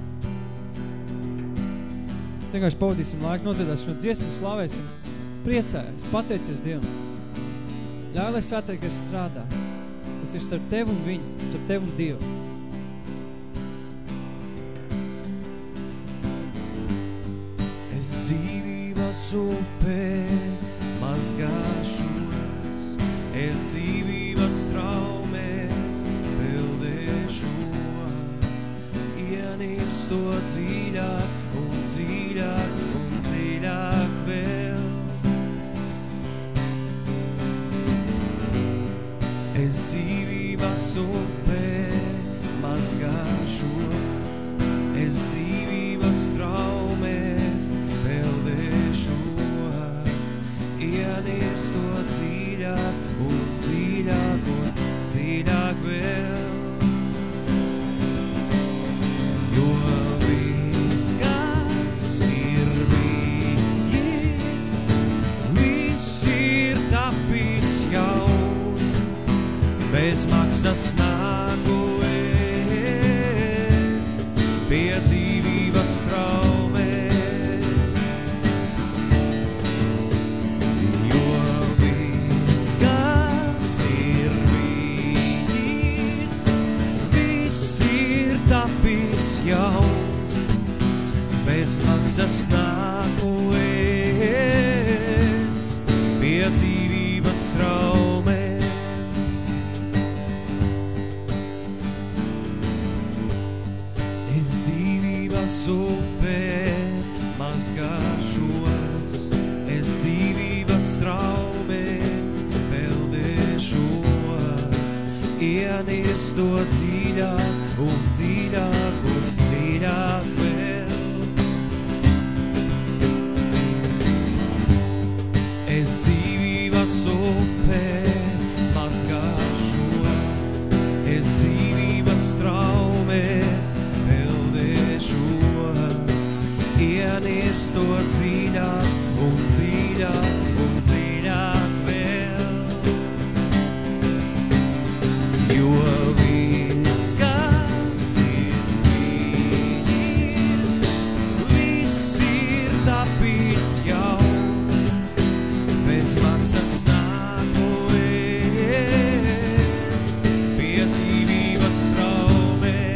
Vienkārši pavadīsim laiku, nodziedās šo dziesmu, slavēsim, priecājies, pateicies Dievam. Ļauj, lai svētā gars strādā. Tas ir starp tevi un viņu, starp tevi un Dievu. Es dzīvības upē mazgāšos, es dzīvības traumēs peldēšos, ienīrstot dziļāk un dziļāk un dziļāk vēl. Es dzīvības upē mazgāšos, es dzīvības traumēs peldēšos, ienīrstot dziļāk un dziļāk un dziļāk vēl. Jo viss, kas ir bijis, viss ir tapis jauns, bez maksas nāku es pie dzīvības traumēs. Jo viss, kas ir bijis, viss ir tapis jauns, bez maksas nāku es pie dzīvības traumēs. Upē mazgāšos, es dzīvības traumēs peldēšos, ienīrstot dziļāk un dziļāk un dziļāk vēl. Es dzīvības upē mazgāšos, es dzīvības traumēs ienīrstot dziļāk un dziļāk un dziļāk vēl. Jo viss, kas ir bijis, viss ir tapis jauns, bez maksas nāku es pie dzīvības traumēs.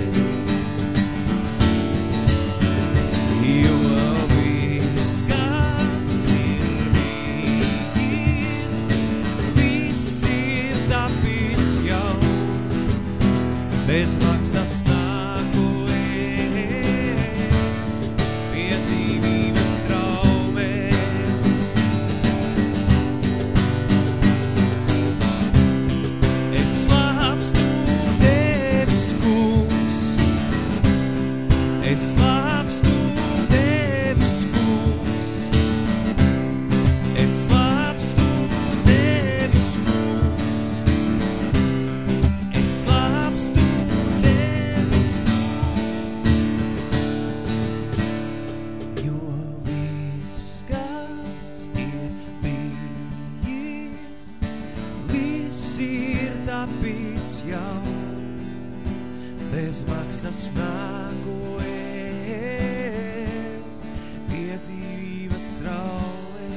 Bez maksas nāku es pie dzīvības traumēs. Es slāpstu tevis, kungs, es slāpstu tevis, kungs, es slāpstu tevis, kungs, es slāpstu bez maksas nāku es pie dzīvības traumēs.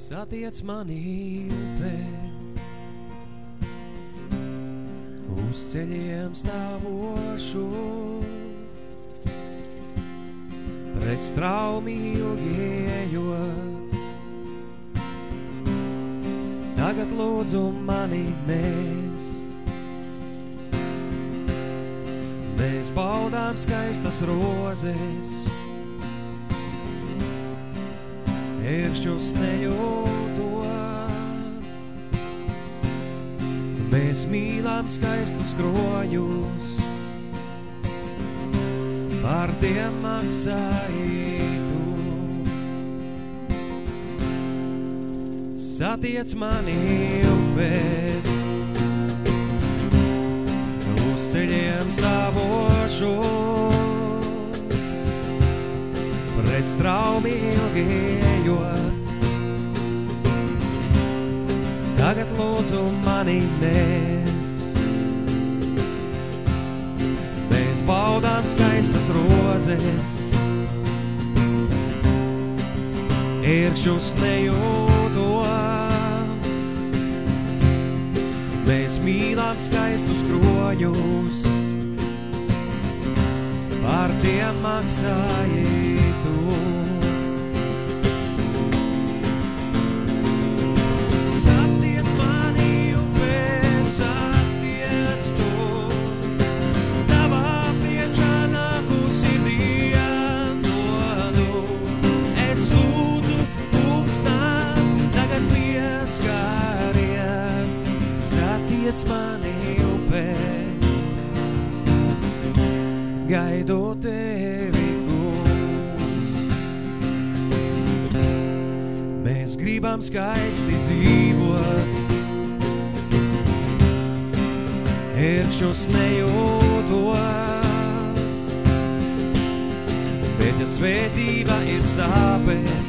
Satiec mani upē, uz ceļiem stāvošu, pret straumi ilgi ejot. Tagad lūdzu mani nes, mēs baudām skaistas rozes, ērkšķus nejūtot. Mēs mīlam skaistus groņus, par tiem maksāji tu. Satiec mani upē, uz ceļiem stāvošu, pret straumi ilgi ejot. Tagad lūdzu mani nes, mēs baudām skaistas rozes, ērkšķus nejūtot. Mēs mīlam skaistus kroņus, par tiem maksāji tu. Satiec mani upē, satiec tu, tavā priekšā nāku sirdī dodu. Es lūdzu, kungs nāc, tagad pieskaries, satiec mani upē, gaidu tevi, kungs. Mēs gribam skaisti dzīvot, ērkšķus nejūtot. Bet ja svētība ir sāpes,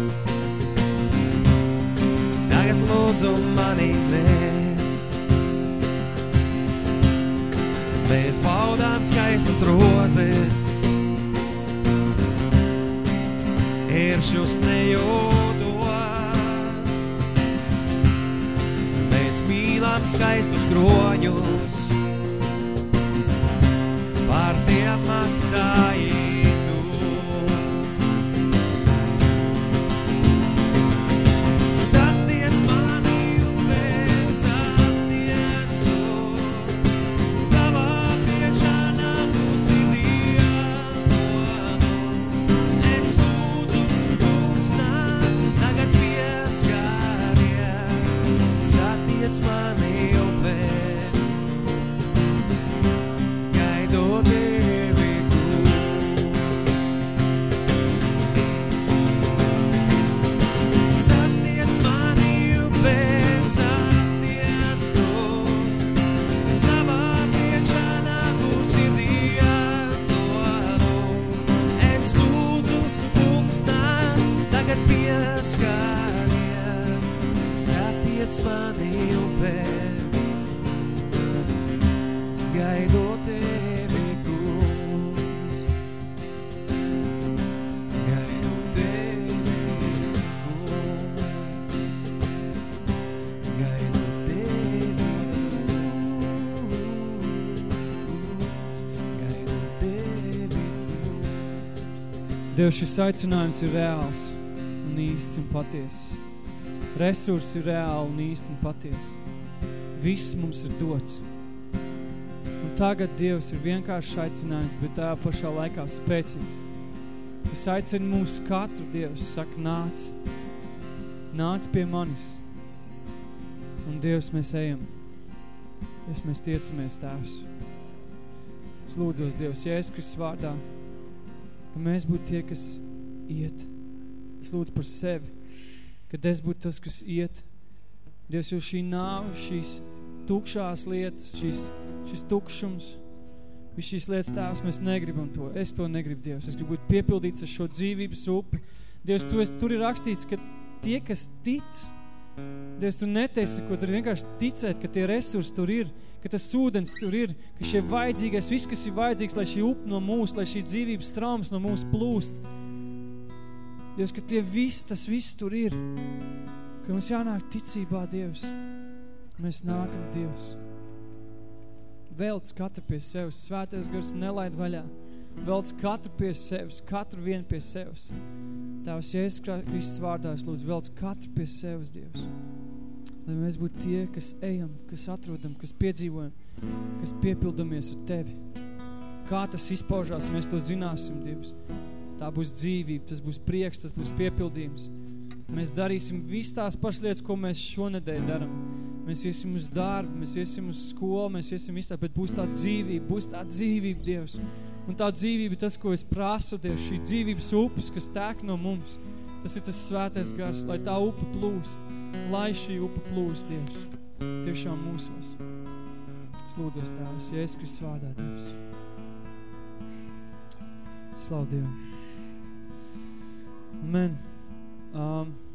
tagad lūdzu mani nes. Mēs baudām skaistas rozes, ērkšķus nejūtot. Mēs mīlam skaistus kroņus, par tiem maksāji tu. Satiec mani upē, satiec tu, tavā priekšā nāku sirdī dodu. Es lūdzu, kungs nāc, tagad pieskaries, satiec mani upē, gaidu tevi, kungs. Satiec mani upē, satiec tu, tavā priekšā nāku sirdī dodu. Es lūdzu, kungs nāc, tagad pieskaries, satiec mani upē, gaidu tevi, kungs. Gaidu tevi, kungs. Gaidu tevi, kungs. Gaidu tevi, kungs. Dievs, šis aicinājums ir reāls un īsts un patiess. Resursi ir reāli un īsti un patiesi. Viss mums ir dots. Un tagad Dievs ir vienkārši aicinājums, bet tā pašā laikā spēcīgs. Es aicinu mūs katru, Dievs, saka, nāc. Nāc pie manis. Un Dievs, mēs ejam. Dievs, mēs tiecamies, Tēvs. Es lūdzos, Dievs, Jēzus Kristus vārdā, ka mēs būtu tie, kas iet. Es lūdzu par sevi, kad es būtu tas, kas iet. Dievs, jo šī nāve, šīs tukšās lietas, šīs, šis tukšums, viss šīs lietas, Tēvs, mēs negribam to. Es to negribu, Dievs. Es gribu būt piepildīts ar šo dzīvības upi. Dievs, tu esi, tur ir rakstīts, ka tie, kas tic, Dievs, tu neteici, ko tur vienkārši ticēt, ka tie resursi tur ir, ka tas ūdens tur ir, ka šie vajadzīgais, viss, kas ir vajadzīgs, lai šī upe no mūs, lai šī dzīvības traumas no mūs plūst. Dievs, ka tie viss, tas viss tur ir. Ka mums jānāk ticībā, Dievs. Mēs nākam, Dievs. Velc katru pie sevis. Svētais gars nelaid vaļā. Velc katru pie sevis. Katru vienu pie sevis. Tēvs, Jēzus Kristus vārdā, es lūdzu, velc katru pie sevis, Dievs. Lai mēs būtu tie, kas ejam, kas atrodam, kas piedzīvojam, kas piepildamies ar Tevi. Kā tas izpaužās, mēs to zināsim, Dievs. Tā būs dzīvība, tas būs prieks, tas būs piepildījums. Mēs darīsim visu tās pašas lietas, ko mēs šonedēļ daram. Mēs iesim uz darbu, mēs iesim uz skolu, mēs iesim visā, bet būs tā dzīvība, būs tā dzīvība, Dievs. Un tā dzīvība, tas, ko es prasu, Dievs, šī dzīvības upes, kas tek no mums, tas ir tas svētais gars, lai tā upe plūst, lai šī upe plūst, Dievs, tiešām mūsos. Es lūdzos Tēvs, Jēzus Kristus vārdā, Dievs. Slavu Dievam. Amen. Um,